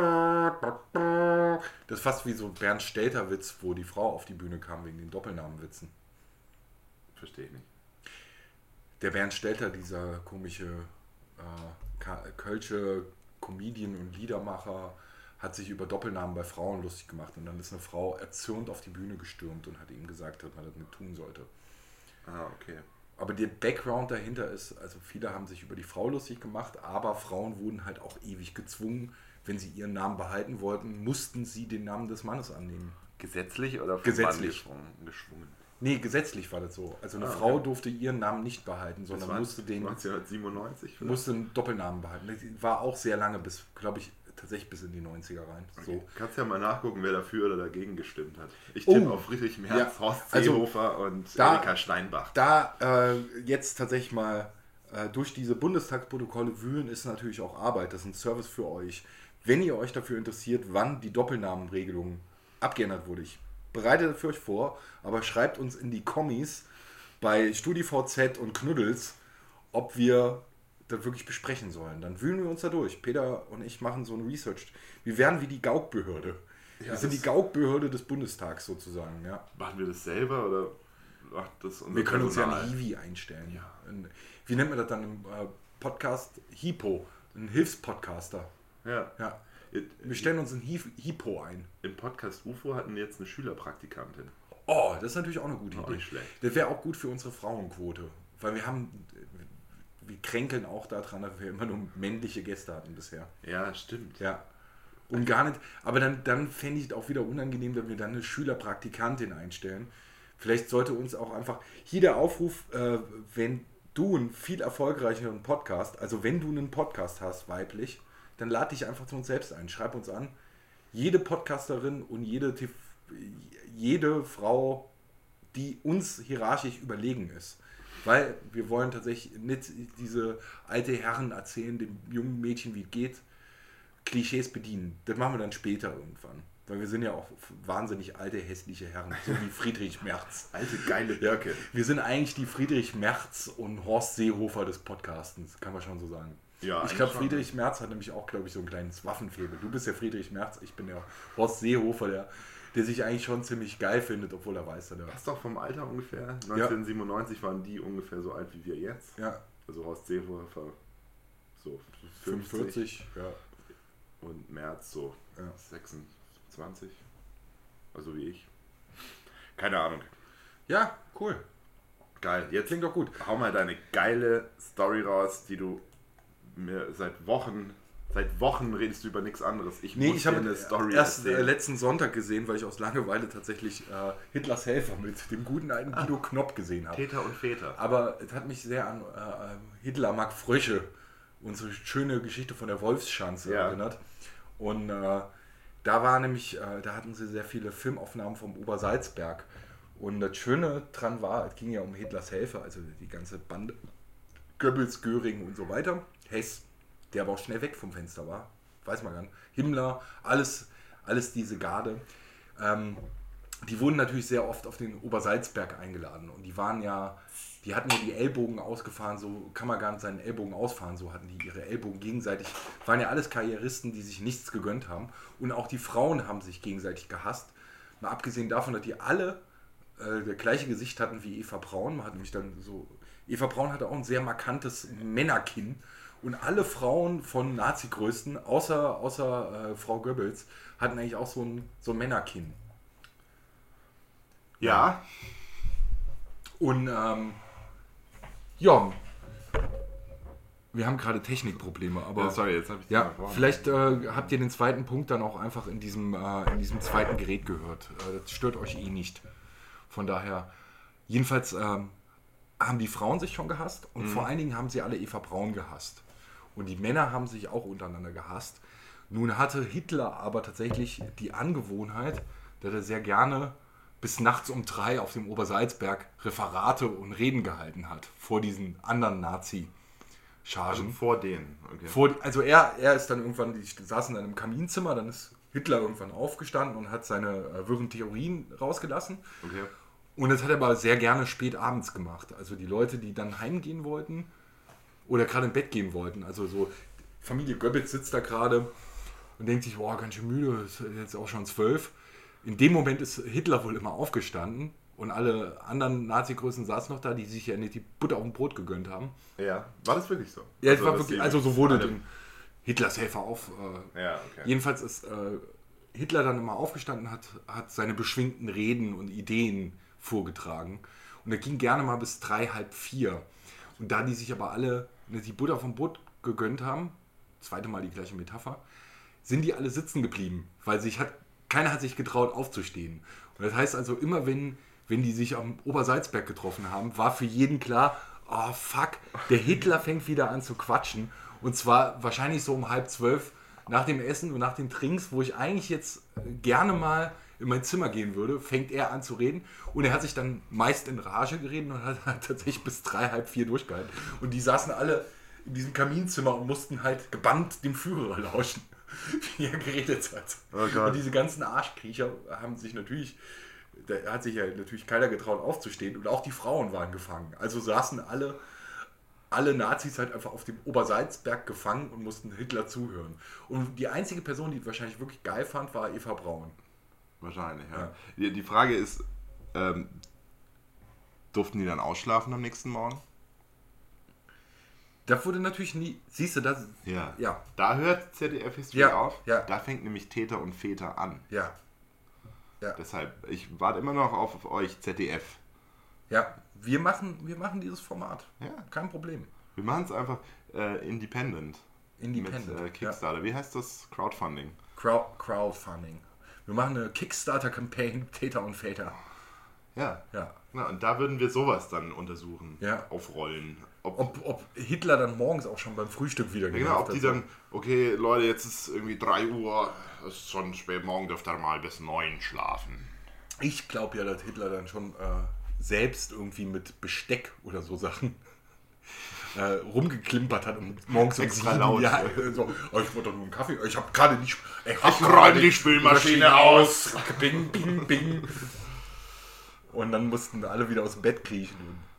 Das ist fast wie so ein Bernd Stelter-Witz, wo die Frau auf die Bühne kam wegen den Doppelnamenwitzen. Verstehe ich nicht. Der Bernd Stelter, dieser komische äh, Ka- Kölsche Comedian und Liedermacher, hat sich über Doppelnamen bei Frauen lustig gemacht. Und dann ist eine Frau erzürnt auf die Bühne gestürmt und hat ihm gesagt, dass man das nicht tun sollte. Ah, okay. Aber der Background dahinter ist, also viele haben sich über die Frau lustig gemacht, aber Frauen wurden halt auch ewig gezwungen, wenn sie ihren Namen behalten wollten, mussten sie den Namen des Mannes annehmen. Gesetzlich oder vom Gesetzlich. Mann geschwungen? geschwungen? Nee, gesetzlich war das so. Also eine Ah, Frau okay. durfte ihren Namen nicht behalten, Das sondern war musste den neunzehnhundertsiebenundneunzig vielleicht? musste einen Doppelnamen behalten. Das war auch sehr lange, bis, glaube ich, tatsächlich bis in die neunziger rein. So. Okay. Kannst ja mal nachgucken, wer dafür oder dagegen gestimmt hat. Ich Oh. tippe auf Friedrich Merz, Ja. Horst Also, Seehofer und da- Erika Steinbach. Da äh, jetzt tatsächlich mal äh, durch diese Bundestagsprotokolle wühlen, ist natürlich auch Arbeit. Das ist ein Service für euch. Wenn ihr euch dafür interessiert, wann die Doppelnamenregelung abgeändert wurde. Ich bereitet für euch vor, aber schreibt uns in die Kommis bei StudiVZ und Knuddels, ob wir das wirklich besprechen sollen. Dann wühlen wir uns da durch. Peter und ich machen so ein Research. Wir werden wie die Gauk-Behörde. Ja, wir sind die Gauk-Behörde des Bundestags sozusagen. Ja. Machen wir das selber oder macht das unser Wir können uns ja Personal? ein Hiwi einstellen. Ja. Ein, wie nennt man das dann im äh, Podcast? Hipo. Ein Hilfspodcaster. Ja. Ja. Wir stellen uns ein Hipo ein. Im Podcast U F O hatten wir jetzt eine Schülerpraktikantin. Oh, das ist natürlich auch eine gute Auch Idee. nicht schlecht. Das wäre auch gut für unsere Frauenquote. Weil wir haben, wir kränkeln auch daran, dass wir immer nur männliche Gäste hatten bisher. Ja, stimmt. Ja. Und gar nicht, aber dann, dann fände ich es auch wieder unangenehm, wenn wir dann eine Schülerpraktikantin einstellen. Vielleicht sollte uns auch einfach, hier der Aufruf, äh, wenn du einen viel erfolgreicheren Podcast, also wenn du einen Podcast hast, weiblich, dann lade dich einfach zu uns selbst ein. Schreib uns an. Jede Podcasterin und jede, jede Frau, die uns hierarchisch überlegen ist. Weil wir wollen tatsächlich nicht diese alte Herren erzählen, dem jungen Mädchen, wie es geht, Klischees bedienen. Das machen wir dann später irgendwann. Weil wir sind ja auch wahnsinnig alte, hässliche Herren, so wie Friedrich Merz. Alte, geile Böcke. Ja, wir sind eigentlich die Friedrich Merz und Horst Seehofer des Podcastens, kann man schon so sagen. Ja, ich glaube, schon. Friedrich Merz hat nämlich auch, glaube ich, so ein kleines Waffenfaible. Du bist der Friedrich Merz, ich bin der Horst Seehofer, der, der sich eigentlich schon ziemlich geil findet, obwohl er weiß, dass er... Passt doch vom Alter ungefähr. neunzehnhundertsiebenundneunzig waren die ungefähr so alt wie wir jetzt. Ja, Also Horst Seehofer so fünfzig fünfundvierzig, ja. und Merz so Ja. sechsundzwanzig. Also wie ich. Keine Ahnung. Ja, cool. Geil. Jetzt Klingt doch gut. hau mal deine geile Story raus, die du mir seit Wochen, seit Wochen redest du über nichts anderes. Ich Nee, muss ich dir habe eine Story erst äh, erzählen. letzten Sonntag gesehen, weil ich aus Langeweile tatsächlich äh, Hitlers Helfer mit dem guten alten Guido Knopp gesehen habe. Täter und Väter. Aber es hat mich sehr an äh, Hitler mag Frösche, unsere schöne Geschichte von der Wolfsschanze Ja. erinnert. Und äh, da war nämlich, äh, da hatten sie sehr viele Filmaufnahmen vom Obersalzberg. Und das Schöne dran war, es ging ja um Hitlers Helfer, also die ganze Bande, Goebbels, Göring und so weiter. Hess, der aber auch schnell weg vom Fenster war, weiß man gar nicht. Himmler, alles, alles diese Garde. Ähm, die wurden natürlich sehr oft auf den Obersalzberg eingeladen. Und die waren ja, die hatten ja die Ellbogen ausgefahren, so kann man gar nicht seinen Ellbogen ausfahren, so hatten die ihre Ellbogen gegenseitig. Waren ja alles Karrieristen, die sich nichts gegönnt haben. Und auch die Frauen haben sich gegenseitig gehasst. Mal abgesehen davon, dass die alle äh, das gleiche Gesicht hatten wie Eva Braun. Man hat nämlich dann so, Eva Braun hatte auch ein sehr markantes Männerkinn. Und alle Frauen von Nazi-Größten, außer, außer äh, Frau Goebbels, hatten eigentlich auch so ein, so ein Männerkinn. Ja. Und ähm, ja, wir haben gerade Technikprobleme, aber Ja, sorry, jetzt habe ich ja, unterbrochen. vielleicht äh, habt ihr den zweiten Punkt dann auch einfach in diesem, äh, in diesem zweiten Gerät gehört. Äh, das stört euch eh nicht. Von daher, jedenfalls ähm, haben die Frauen sich schon gehasst und vor allen Dingen haben sie alle Eva Braun gehasst. Und die Männer haben sich auch untereinander gehasst. Nun hatte Hitler aber tatsächlich die Angewohnheit, dass er sehr gerne bis nachts um drei auf dem Obersalzberg Referate und Reden gehalten hat vor diesen anderen Nazi-Chargen. Also vor denen. Okay. Vor, also er, er ist dann irgendwann, die saßen in einem Kaminzimmer, dann ist Hitler irgendwann aufgestanden und hat seine äh, wirren Theorien rausgelassen. Okay. Und das hat er aber sehr gerne spät abends gemacht. Also die Leute, die dann heimgehen wollten oder gerade im Bett gehen wollten. Also so Familie Goebbels sitzt da gerade und denkt sich, boah, ganz schön müde, ist jetzt auch schon zwölf. In dem Moment ist Hitler wohl immer aufgestanden und alle anderen Nazi-Größen saßen noch da, die sich ja nicht die Butter auf dem Brot gegönnt haben. Ja, war das wirklich so? Ja, es Also, war dass wirklich, die also so wurde alle- den Hitlers Helfer auf. Äh, Ja, okay. Jedenfalls ist äh, Hitler dann immer aufgestanden, hat, hat seine beschwingten Reden und Ideen vorgetragen. Und er ging gerne mal bis drei, halb vier. Und da die sich aber alle die Butter vom Brot gegönnt haben, zweite Mal die gleiche Metapher, sind die alle sitzen geblieben, weil sich hat, keiner hat sich getraut aufzustehen. Und das heißt also, immer wenn, wenn die sich am Obersalzberg getroffen haben, war für jeden klar, oh fuck, der Hitler fängt wieder an zu quatschen. Und zwar wahrscheinlich so um halb zwölf nach dem Essen und nach den Trinks, wo ich eigentlich jetzt gerne mal in mein Zimmer gehen würde, fängt er an zu reden. Und er hat sich dann meist in Rage geredet und hat, hat tatsächlich bis drei, halb vier durchgehalten. Und die saßen alle in diesem Kaminzimmer und mussten halt gebannt dem Führer lauschen, wie er geredet hat. Oh Gott. Und diese ganzen Arschkriecher haben sich natürlich da hat sich ja natürlich keiner getraut aufzustehen und auch die Frauen waren gefangen. Also saßen alle, alle Nazis halt einfach auf dem Obersalzberg gefangen und mussten Hitler zuhören. Und die einzige Person, die es wahrscheinlich wirklich geil fand, war Eva Braun. Wahrscheinlich, ja. Ja. Die, die Frage ist, ähm, durften die dann ausschlafen am nächsten Morgen? Da wurde natürlich nie, siehst du, das, Ja. ja, Da hört Z D F History Ja, auf. ja. Da fängt nämlich Täter und Väter an. ja, ja, Deshalb, ich warte immer noch auf, auf euch, Z D F. ja, wir machen, wir machen dieses Format. Ja. Kein Problem. Wir machen es einfach äh, independent. Independent, Mit äh, ja. Kickstarter. Wie heißt das? Crowdfunding. Crowd, Crowdfunding. Wir machen eine Kickstarter-Campaign, Täter und Väter. Ja. Ja. Na, und da würden wir sowas dann untersuchen. Ja. Aufrollen. Ob, Ob, ob Hitler dann morgens auch schon beim Frühstück wieder ja, genau, ob hat, die so. dann, okay, Leute, jetzt ist irgendwie drei Uhr, es ist schon spät, morgen dürft ihr mal bis neun schlafen. Ich glaube ja, dass Hitler dann schon äh, selbst irgendwie mit Besteck oder so Sachen äh, rumgeklimpert hat und morgens um Extra sieben, laut. ja, äh, so, oh, ich wollte doch nur einen Kaffee, ich habe gerade die, Sp- ich hab Ich gerade räume die Spülmaschine aus. Bing, bing, bing. Und dann mussten alle wieder aus dem Bett kriechen.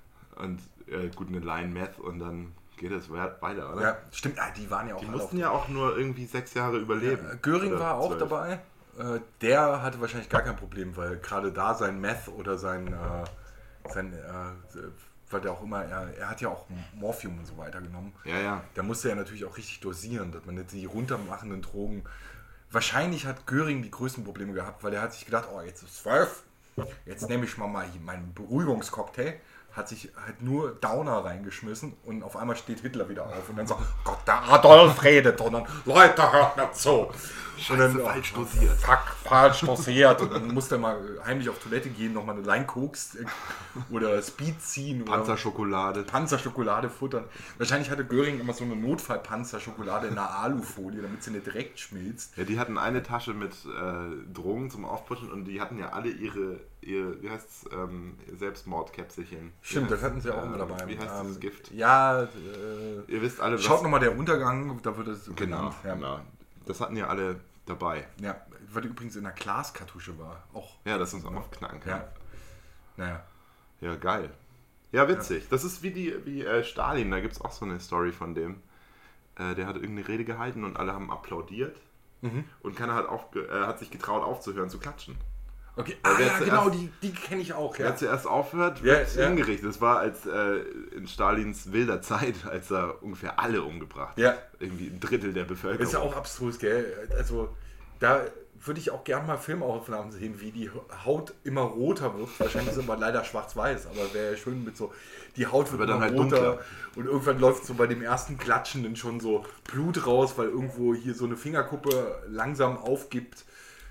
Und äh, gut, eine Line Meth und dann geht es weiter, oder? Ja, stimmt, ah, die waren ja auch Die alle mussten auf ja auch nur irgendwie sechs Jahre überleben. Ja, Göring Oder war auch zwölf. dabei. Äh, der hatte wahrscheinlich gar kein Problem, weil gerade da sein Meth oder sein, äh, sein äh, weil der auch immer, er, er hat ja auch Morphium und so weiter genommen. Ja, ja. Da musste er natürlich auch richtig dosieren, dass man nicht die runtermachenden Drogen. Wahrscheinlich hat Göring die größten Probleme gehabt, weil er hat sich gedacht, oh, jetzt ist zwölf, jetzt nehme ich mal, mal hier meinen Beruhigungscocktail. Hat sich halt nur Downer reingeschmissen und auf einmal steht Hitler wieder auf und dann sagt, Gott, der Adolf redet und dann, Leute, hört nicht so. Und dann, falsch oh, dosiert. Fuck, falsch dosiert. Und dann musste er mal heimlich auf Toilette gehen, nochmal eine Line Koks äh, oder Speed ziehen oder Panzerschokolade. Panzerschokolade futtern. Wahrscheinlich hatte Göring immer so eine Notfall-Panzerschokolade in einer Alufolie, damit sie nicht direkt schmilzt. Ja, die hatten eine Tasche mit äh, Drogen zum Aufputschen und die hatten ja alle ihre, ihr, wie heißt's, ähm, Selbstmordkäpselchen. Stimmt, Wie das hatten sie auch ähm, immer dabei. Wie heißt Ähm, das Gift? Ja, äh, Ihr wisst alle, schaut nochmal der Untergang, da wird es Genau, genannt. Ja. genau. Das hatten ja alle dabei. Ja, was übrigens in einer Glaskartusche war. Auch. Ja, dass uns auch aufknacken kann. Ja. Naja. Ja, geil. Ja, witzig. Das ist wie die wie äh, Stalin, da gibt es auch so eine Story von dem. Äh, der hat irgendeine Rede gehalten und alle haben applaudiert. Mhm. Und keiner hat, aufge äh, hat sich getraut aufzuhören zu klatschen. Okay, Weil ah, wer ja, zuerst- genau, die, die kenne ich auch. Wer Ja. zuerst aufhört, Ja, wird ja. hingerichtet. Das war als äh, in Stalins wilder Zeit, als er ungefähr alle umgebracht hat. Ja. Irgendwie ein Drittel der Bevölkerung. Ist ja auch abstrus, gell? Also, da würde ich auch gerne mal Filmaufnahmen sehen, wie die Haut immer roter wird. Wahrscheinlich ist es aber leider schwarz-weiß, aber wäre ja schön mit so, die Haut wird Aber dann immer halt roter dunkler. und irgendwann läuft so bei dem ersten Klatschenden schon so Blut raus, weil irgendwo hier so eine Fingerkuppe langsam aufgibt.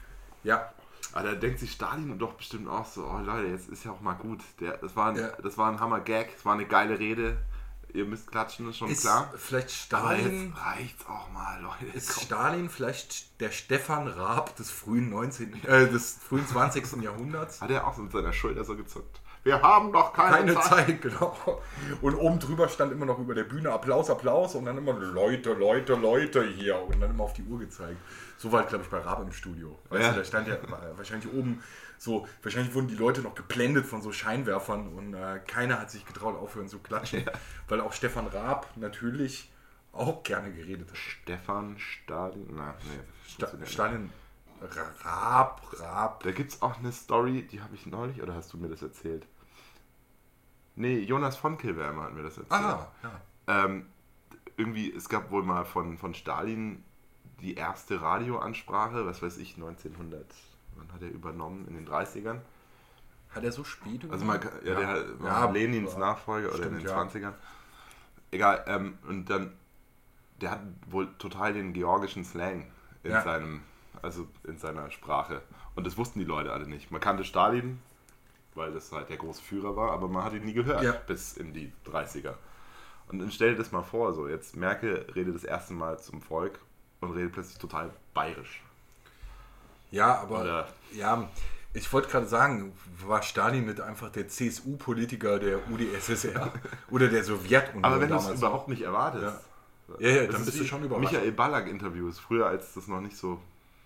Ja, Aber da denkt sich Stalin doch bestimmt auch so, oh Leute, jetzt ist ja auch mal gut. Der, das, war ein, Ja. das war ein Hammer-Gag, das war eine geile Rede. Ihr müsst klatschen, ist schon ist klar. vielleicht Aber Stalin... jetzt reicht's auch mal, Leute. Ist Komm. Stalin vielleicht der Stefan Raab des frühen neunzehnten. Äh, des frühen zwanzigsten Jahrhunderts? Hat er auch so mit seiner Schulter so gezuckt. Wir haben doch keine, Keine Zeit. Zeit, genau. Und oben drüber stand immer noch über der Bühne Applaus, Applaus und dann immer Leute, Leute, Leute hier und dann immer auf die Uhr gezeigt. So war, glaube ich, bei Raab im Studio. Weißt Ja. du, da stand ja wahrscheinlich oben so, wahrscheinlich wurden die Leute noch geblendet von so Scheinwerfern und äh, keiner hat sich getraut aufhören zu klatschen, Ja. weil auch Stefan Raab natürlich auch gerne geredet hat. Stefan Stalin, na, nee. Sta funktioniert nicht. Stalin, Raab, Raab. Da gibt's auch eine Story, die habe ich neulich, oder hast du mir das erzählt? Nee, Jonas von Kilwärmer hat mir das erzählt. Ah, ja. Ähm, irgendwie, es gab wohl mal von, von Stalin die erste Radioansprache, was weiß ich, neunzehnhundert, wann hat er übernommen? In den dreißigern? Hat er so spät Also mal, ja, der hat- Ja, war Lenins ja. Nachfolger oder in Stimmt, den ja. zwanzigern. Egal, ähm, und dann, der hat wohl total den georgischen Slang in Ja. seinem, also in seiner Sprache. Und das wussten die Leute alle nicht. Man kannte Stalin, weil das halt der große Führer war, aber man hat ihn nie gehört, Ja. bis in die dreißiger. Und dann stell dir das mal vor, so jetzt Merkel redet das erste Mal zum Volk und redet plötzlich total bayerisch. Ja, aber Oder- ja, ich wollte gerade sagen, war Stalin nicht einfach der C S U-Politiker der U d S S R oder der Sowjetunion Aber wenn du es damals? überhaupt nicht erwartest. Ja, ja, Das dann ist bist wie du schon überrascht. Michael Ballack-Interviews, früher als das noch nicht so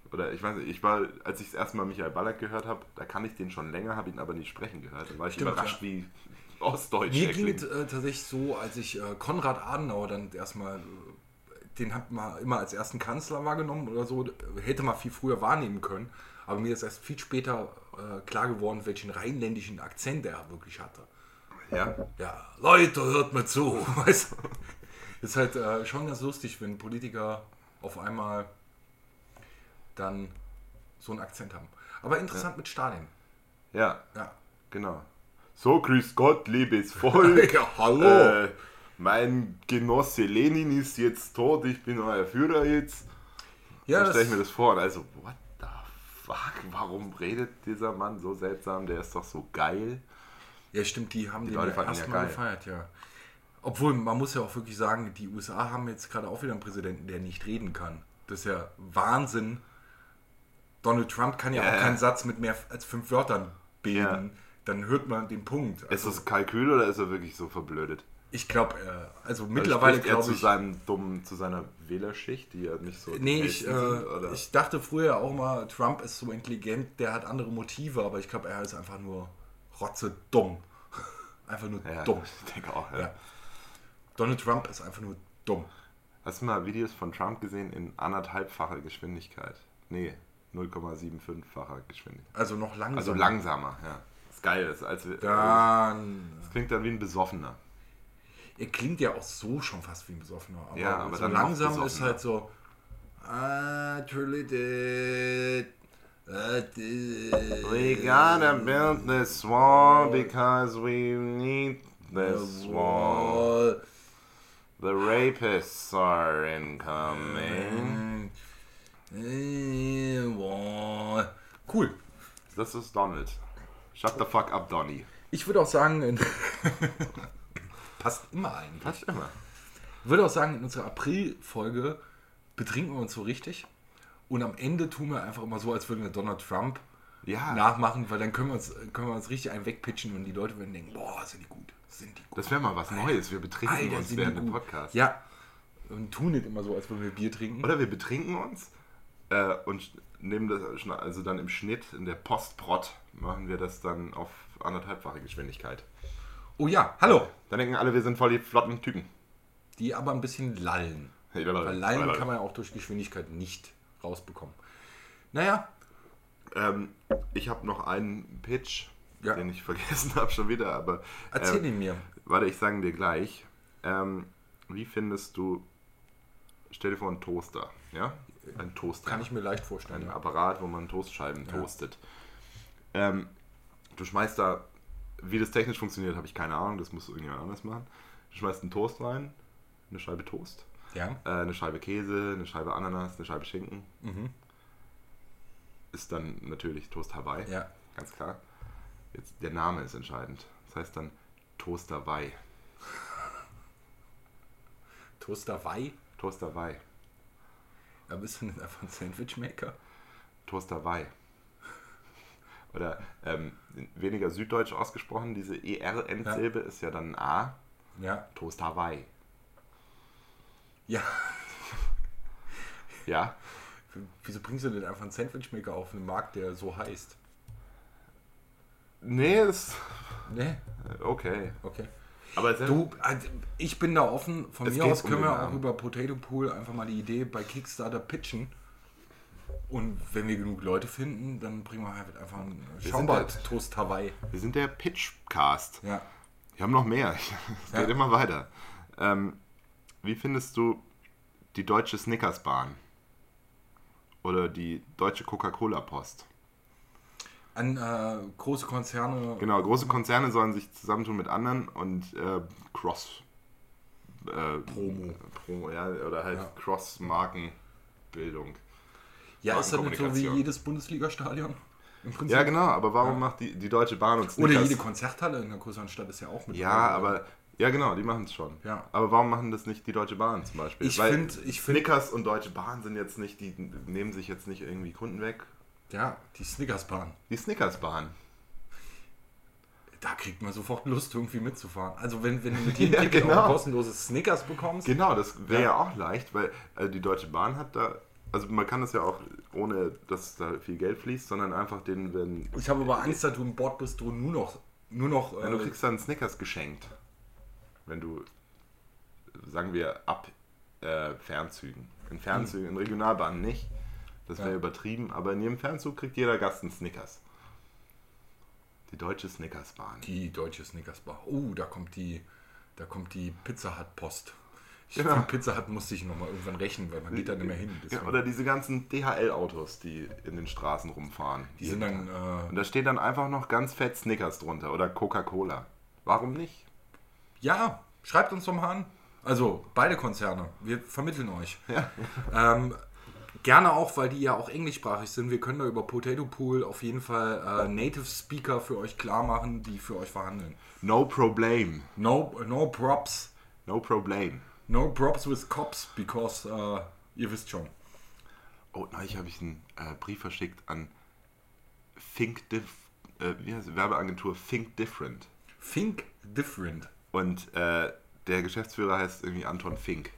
Oder ich weiß nicht, ich war, als ich das erste Mal Michael Ballack gehört habe, da kann ich den schon länger, habe ihn aber nicht sprechen gehört. Da war ich Stimmt, überrascht, ja. wie ostdeutsch Mir er ging klingt. es äh, tatsächlich so, als ich äh, Konrad Adenauer dann erstmal, äh, den hat man immer als ersten Kanzler wahrgenommen oder so, hätte man viel früher wahrnehmen können, aber mir ist erst viel später äh, klar geworden, welchen rheinländischen Akzent er wirklich hatte. Ja, Ja, Leute, hört mir zu, weißt du? Ist halt äh, schon ganz lustig, wenn Politiker auf einmal dann so einen Akzent haben. Aber interessant mit Stalin. ja, Ja. genau. So, grüß Gott, liebes Volk. Ja, hallo. Äh, mein Genosse Lenin ist jetzt tot, ich bin euer Führer jetzt. Ja, so stelle ich das, mir das vor. Und also, what the fuck? Warum redet dieser Mann so seltsam? Der ist doch so geil. ja, stimmt, die haben Die den Leute ja fanden ihn ja erstmal geil. gefeiert, ja. Obwohl, man muss ja auch wirklich sagen, die U S A haben jetzt gerade auch wieder einen Präsidenten, der nicht reden kann. Das ist ja Wahnsinn. Donald Trump kann ja, Ja, auch ja. keinen Satz mit mehr als fünf Wörtern bilden. Ja. Dann hört man den Punkt. Ist Also, das Kalkül oder ist er wirklich so verblödet? ich glaube, äh, also Also mittlerweile spricht er glaube zu ich... seinem dummen, zu seiner Wählerschicht, die ja nicht so. die Nee, ich, Hellsten sind, äh, oder? ich dachte früher auch mal, Trump ist so intelligent, der hat andere Motive, aber ich glaube, er ist einfach nur rotze dumm. Einfach nur ja, dumm. ich denke auch, ja. Ja. Donald Trump ist einfach nur dumm. Hast du mal Videos von Trump gesehen in anderthalbfacher Geschwindigkeit? Nee, null Komma fünfundsiebzig-facher Geschwindigkeit. Also noch langsam. Also langsamer, ja. Das ist geil. Das, ist als, das Dann. klingt dann wie ein Besoffener. Er klingt ja auch so schon fast wie ein Besoffener. Aber, Ja, aber so dann noch langsam ist besoffener. halt so. I truly did. I did. We gotta build this wall because we need this wall. The rapists are incoming. Cool. Das ist Donald. Shut the fuck up, Donny. Ich würde auch sagen, in passt immer eigentlich. Passt immer. Ich würde auch sagen, in unserer April-Folge betrinken wir uns so richtig und am Ende tun wir einfach immer so, als würden wir Donald Trump Ja. nachmachen, weil dann können wir uns, können wir uns richtig einen wegpitchen und die Leute werden denken, boah, sind die gut, sind die gut. Das wäre mal was Neues. Wir betrinken Alter, uns sind die während dem gut. Podcast. Ja, und tun nicht immer so, als würden wir Bier trinken. Oder wir betrinken uns äh, und nehmen das, schon- also dann im Schnitt, in der Postprod, machen wir das dann auf anderthalbfache Geschwindigkeit. Oh ja, hallo. Dann denken alle, wir sind voll die flotten Typen. Die aber ein bisschen lallen. Hey, Leute, Weil lallen Leute. kann man ja auch durch Geschwindigkeit nicht rausbekommen. Naja, Ähm, ich habe noch einen Pitch, Ja. den ich vergessen habe schon wieder, aber erzähl ähm, ihn mir. warte, ich sage dir gleich. Ähm, wie findest du, stell dir vor, einen Toaster, ja? Ein Toaster. Kann ich mir leicht vorstellen. Ein Ja. Apparat, wo man Toastscheiben Ja. toastet. Ähm, du schmeißt da, wie das technisch funktioniert, habe ich keine Ahnung, das muss irgendjemand anders machen. Du schmeißt einen Toast rein, eine Scheibe Toast, Ja. äh, eine Scheibe Käse, eine Scheibe Ananas, eine Scheibe Schinken. Mhm. Ist dann natürlich Toast Hawaii, Ja. ganz klar. Jetzt, der Name ist entscheidend. Das heißt dann Toast Hawaii. Toaster Wei. Toast Hawaii. Da bist du nicht einfach ein Sandwichmaker. Toast Hawaii. Oder ähm, weniger süddeutsch ausgesprochen, diese E R-Endsilbe ist ja dann ein A. Ja. Toast Hawaii. Ja. Ja, Wieso bringst du denn einfach einen Sandwichmaker auf den Markt, der so heißt? nee, ist Ne? okay. Okay. Aber es Du, also, ich bin da offen. Von Es mir geht aus um können den wir auch Namen. über Potato Pool einfach mal die Idee bei Kickstarter pitchen. Und wenn wir genug Leute finden, dann bringen wir halt einfach einen sind Schaubad halt- Toast Hawaii. wir sind der Pitchcast. Ja. Wir haben noch mehr. Es Ja. geht immer weiter. Ähm, wie findest du die deutsche Snickersbahn? Oder die deutsche Coca-Cola-Post? An äh, große Konzerne. Genau, große Konzerne sollen sich zusammentun mit anderen und äh, Cross äh, Promo. Promo, ja, oder halt Ja. Cross-Markenbildung. Ja, ist das nicht so wie Markenkommunikation. jedes Bundesliga-Stadion? Im Prinzip. Ja, genau, aber warum Ja. macht die, die Deutsche Bahn und Oder Snickers... jede Konzerthalle in einer größeren Stadt ist ja auch mit Ja, dabei. aber... Ja, genau, die machen es schon. Ja. Aber warum machen das nicht die Deutsche Bahn zum Beispiel? Ich Weil find- ich find- Snickers und Deutsche Bahn sind jetzt nicht, die nehmen sich jetzt nicht irgendwie Kunden weg. Ja, die Snickersbahn. Die Snickersbahn. Da kriegt man sofort Lust, irgendwie mitzufahren. Also wenn, wenn du mit jedem Ja, Ticket genau. auch ein kostenloses Snickers bekommst. Genau, das wäre Ja. ja. auch leicht, weil also die Deutsche Bahn hat da, also man kann das ja auch ohne dass da viel Geld fließt, sondern einfach den, wenn... Ich habe aber Angst, dass du an Bord bist, du nur noch... Nur noch Wenn du äh, kriegst dann Snickers geschenkt. Wenn du, sagen wir, ab äh, Fernzügen. In Fernzügen, in Regionalbahnen nicht. Das wäre Ja. übertrieben, aber in jedem Fernzug kriegt jeder Gast einen Snickers. Die deutsche Snickersbahn. die deutsche Snickersbar. Oh, da kommt die, da kommt die Pizza Hut Post. Ich Genau. Von Pizza Hut musste ich nochmal irgendwann rechnen, weil man geht da nicht mehr hin. Ja, Deswegen. oder diese ganzen D H L-Autos, die in den Straßen rumfahren. Die sind dann, Und äh, da steht dann einfach noch ganz fett Snickers drunter oder Coca-Cola. Warum nicht? ja, schreibt uns doch mal an. Also, beide Konzerne, wir vermitteln euch. Ähm, gerne auch, weil die ja auch englischsprachig sind. Wir können da über Potato Pool auf jeden Fall äh, Native Speaker für euch klar machen, die für euch verhandeln. No problem. No, no props. No problem. No props with cops, because, äh, ihr wisst schon. Oh, neulich habe ich einen äh, Brief verschickt an Think Diff, äh, wie heißt die Werbeagentur Think Different. Think different. Und äh, der Geschäftsführer heißt irgendwie Anton Fink.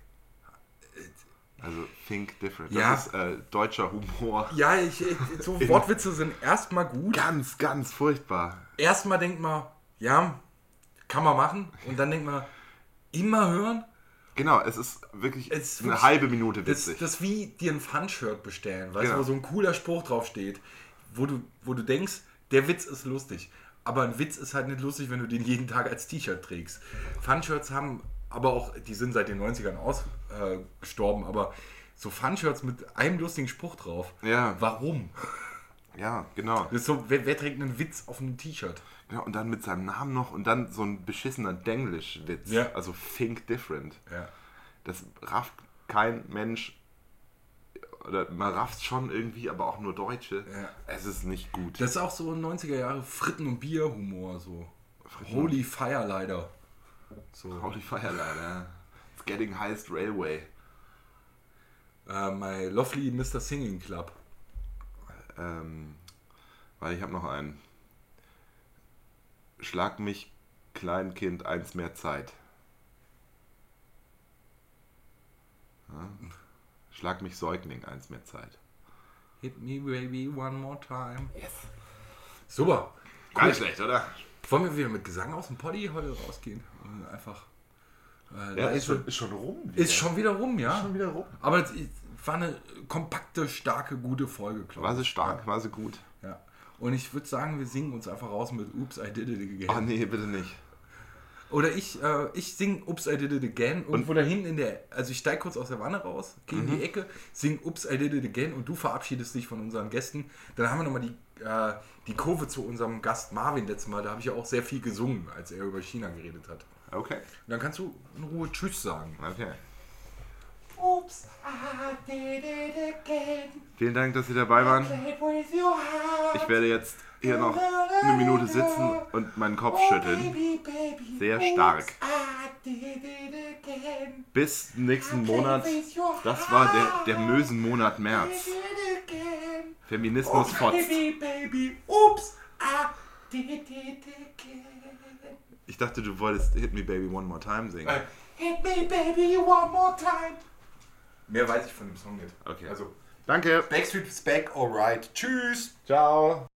Also Think Different. Ja. Das ist äh, deutscher Humor. Ja, ich, ich, so Wortwitze sind erstmal gut. Ganz, ganz furchtbar. Erstmal denkt man, ja, kann man machen. Und dann denkt man, immer hören. Genau, es ist wirklich Es ist eine wirklich- halbe Minute Das, witzig. das ist wie dir ein Fun-Shirt bestellen, weißt Genau. du, wo so ein cooler Spruch drauf steht, wo du, wo du denkst, der Witz ist lustig. Aber ein Witz ist halt nicht lustig, wenn du den jeden Tag als T-Shirt trägst. Fun-Shirts haben aber auch, die sind seit den neunzigern ausgestorben, äh, aber so Fun-Shirts mit einem lustigen Spruch drauf. Ja. Warum? Ja, genau. Das ist so, wer, wer trägt einen Witz auf einem T-Shirt? genau. Und dann mit seinem Namen noch und dann so ein beschissener Denglisch-Witz. Ja. Also Think Different. Ja. Das rafft kein Mensch. Oder man rafft schon irgendwie, aber auch nur Deutsche. Ja. Es ist nicht gut. Das ist auch so neunziger Jahre Fritten- und Bier-Humor, so. Fritten- Holy Fire leider. So. Holy Fire, leider. It's getting highest railway. Uh, my lovely Mister Singing Club. Ähm, weil ich habe noch einen. Schlag mich, Kleinkind, eins mehr Zeit. Ja. Schlag mich, Säugling, eins mehr Zeit. Hit me baby one more time. Yes. Super. Gar nicht schlecht, oder? Wollen wir wieder mit Gesang aus dem Poddy heute rausgehen? Und einfach äh, Ja, leise- ist schon, ist schon rum. wieder. ist schon wieder rum, ja. schon wieder rum. Aber es war eine kompakte, starke, gute Folge, glaube War ich. sie stark, war sie gut. Ja. Und ich würde sagen, wir singen uns einfach raus mit Oops, I Did It Again. Oh nee, bitte nicht. Oder ich, äh, ich sing Oops, I Did It Again irgendwo da hinten in der, also ich steige kurz aus der Wanne raus, gehe in die Ecke, sing Oops, I Did It Again und du verabschiedest dich von unseren Gästen. Dann haben wir nochmal die, äh, die Kurve zu unserem Gast Marvin letztes Mal, da habe ich ja auch sehr viel gesungen, als er über China geredet hat. Okay. Und dann kannst du in Ruhe Tschüss sagen. Okay. Oops, I did it again. Vielen Dank, dass Sie dabei waren. Played with your heart. Ich werde jetzt hier noch eine Minute sitzen und meinen Kopf schütteln. Baby, baby. Sehr stark. Oops, I did it again. Bis nächsten Monat. Das war der, der Mösenmonat März. Did it again. Feminismus fotzt. Baby, baby. Oops, I did it again. Ich dachte, du wolltest Hit Me Baby One More Time singen. Hit me, baby, one more time. Mehr weiß ich von dem Song nicht. Okay. Also, Danke. Backstreet is back, alright. Tschüss. Ciao.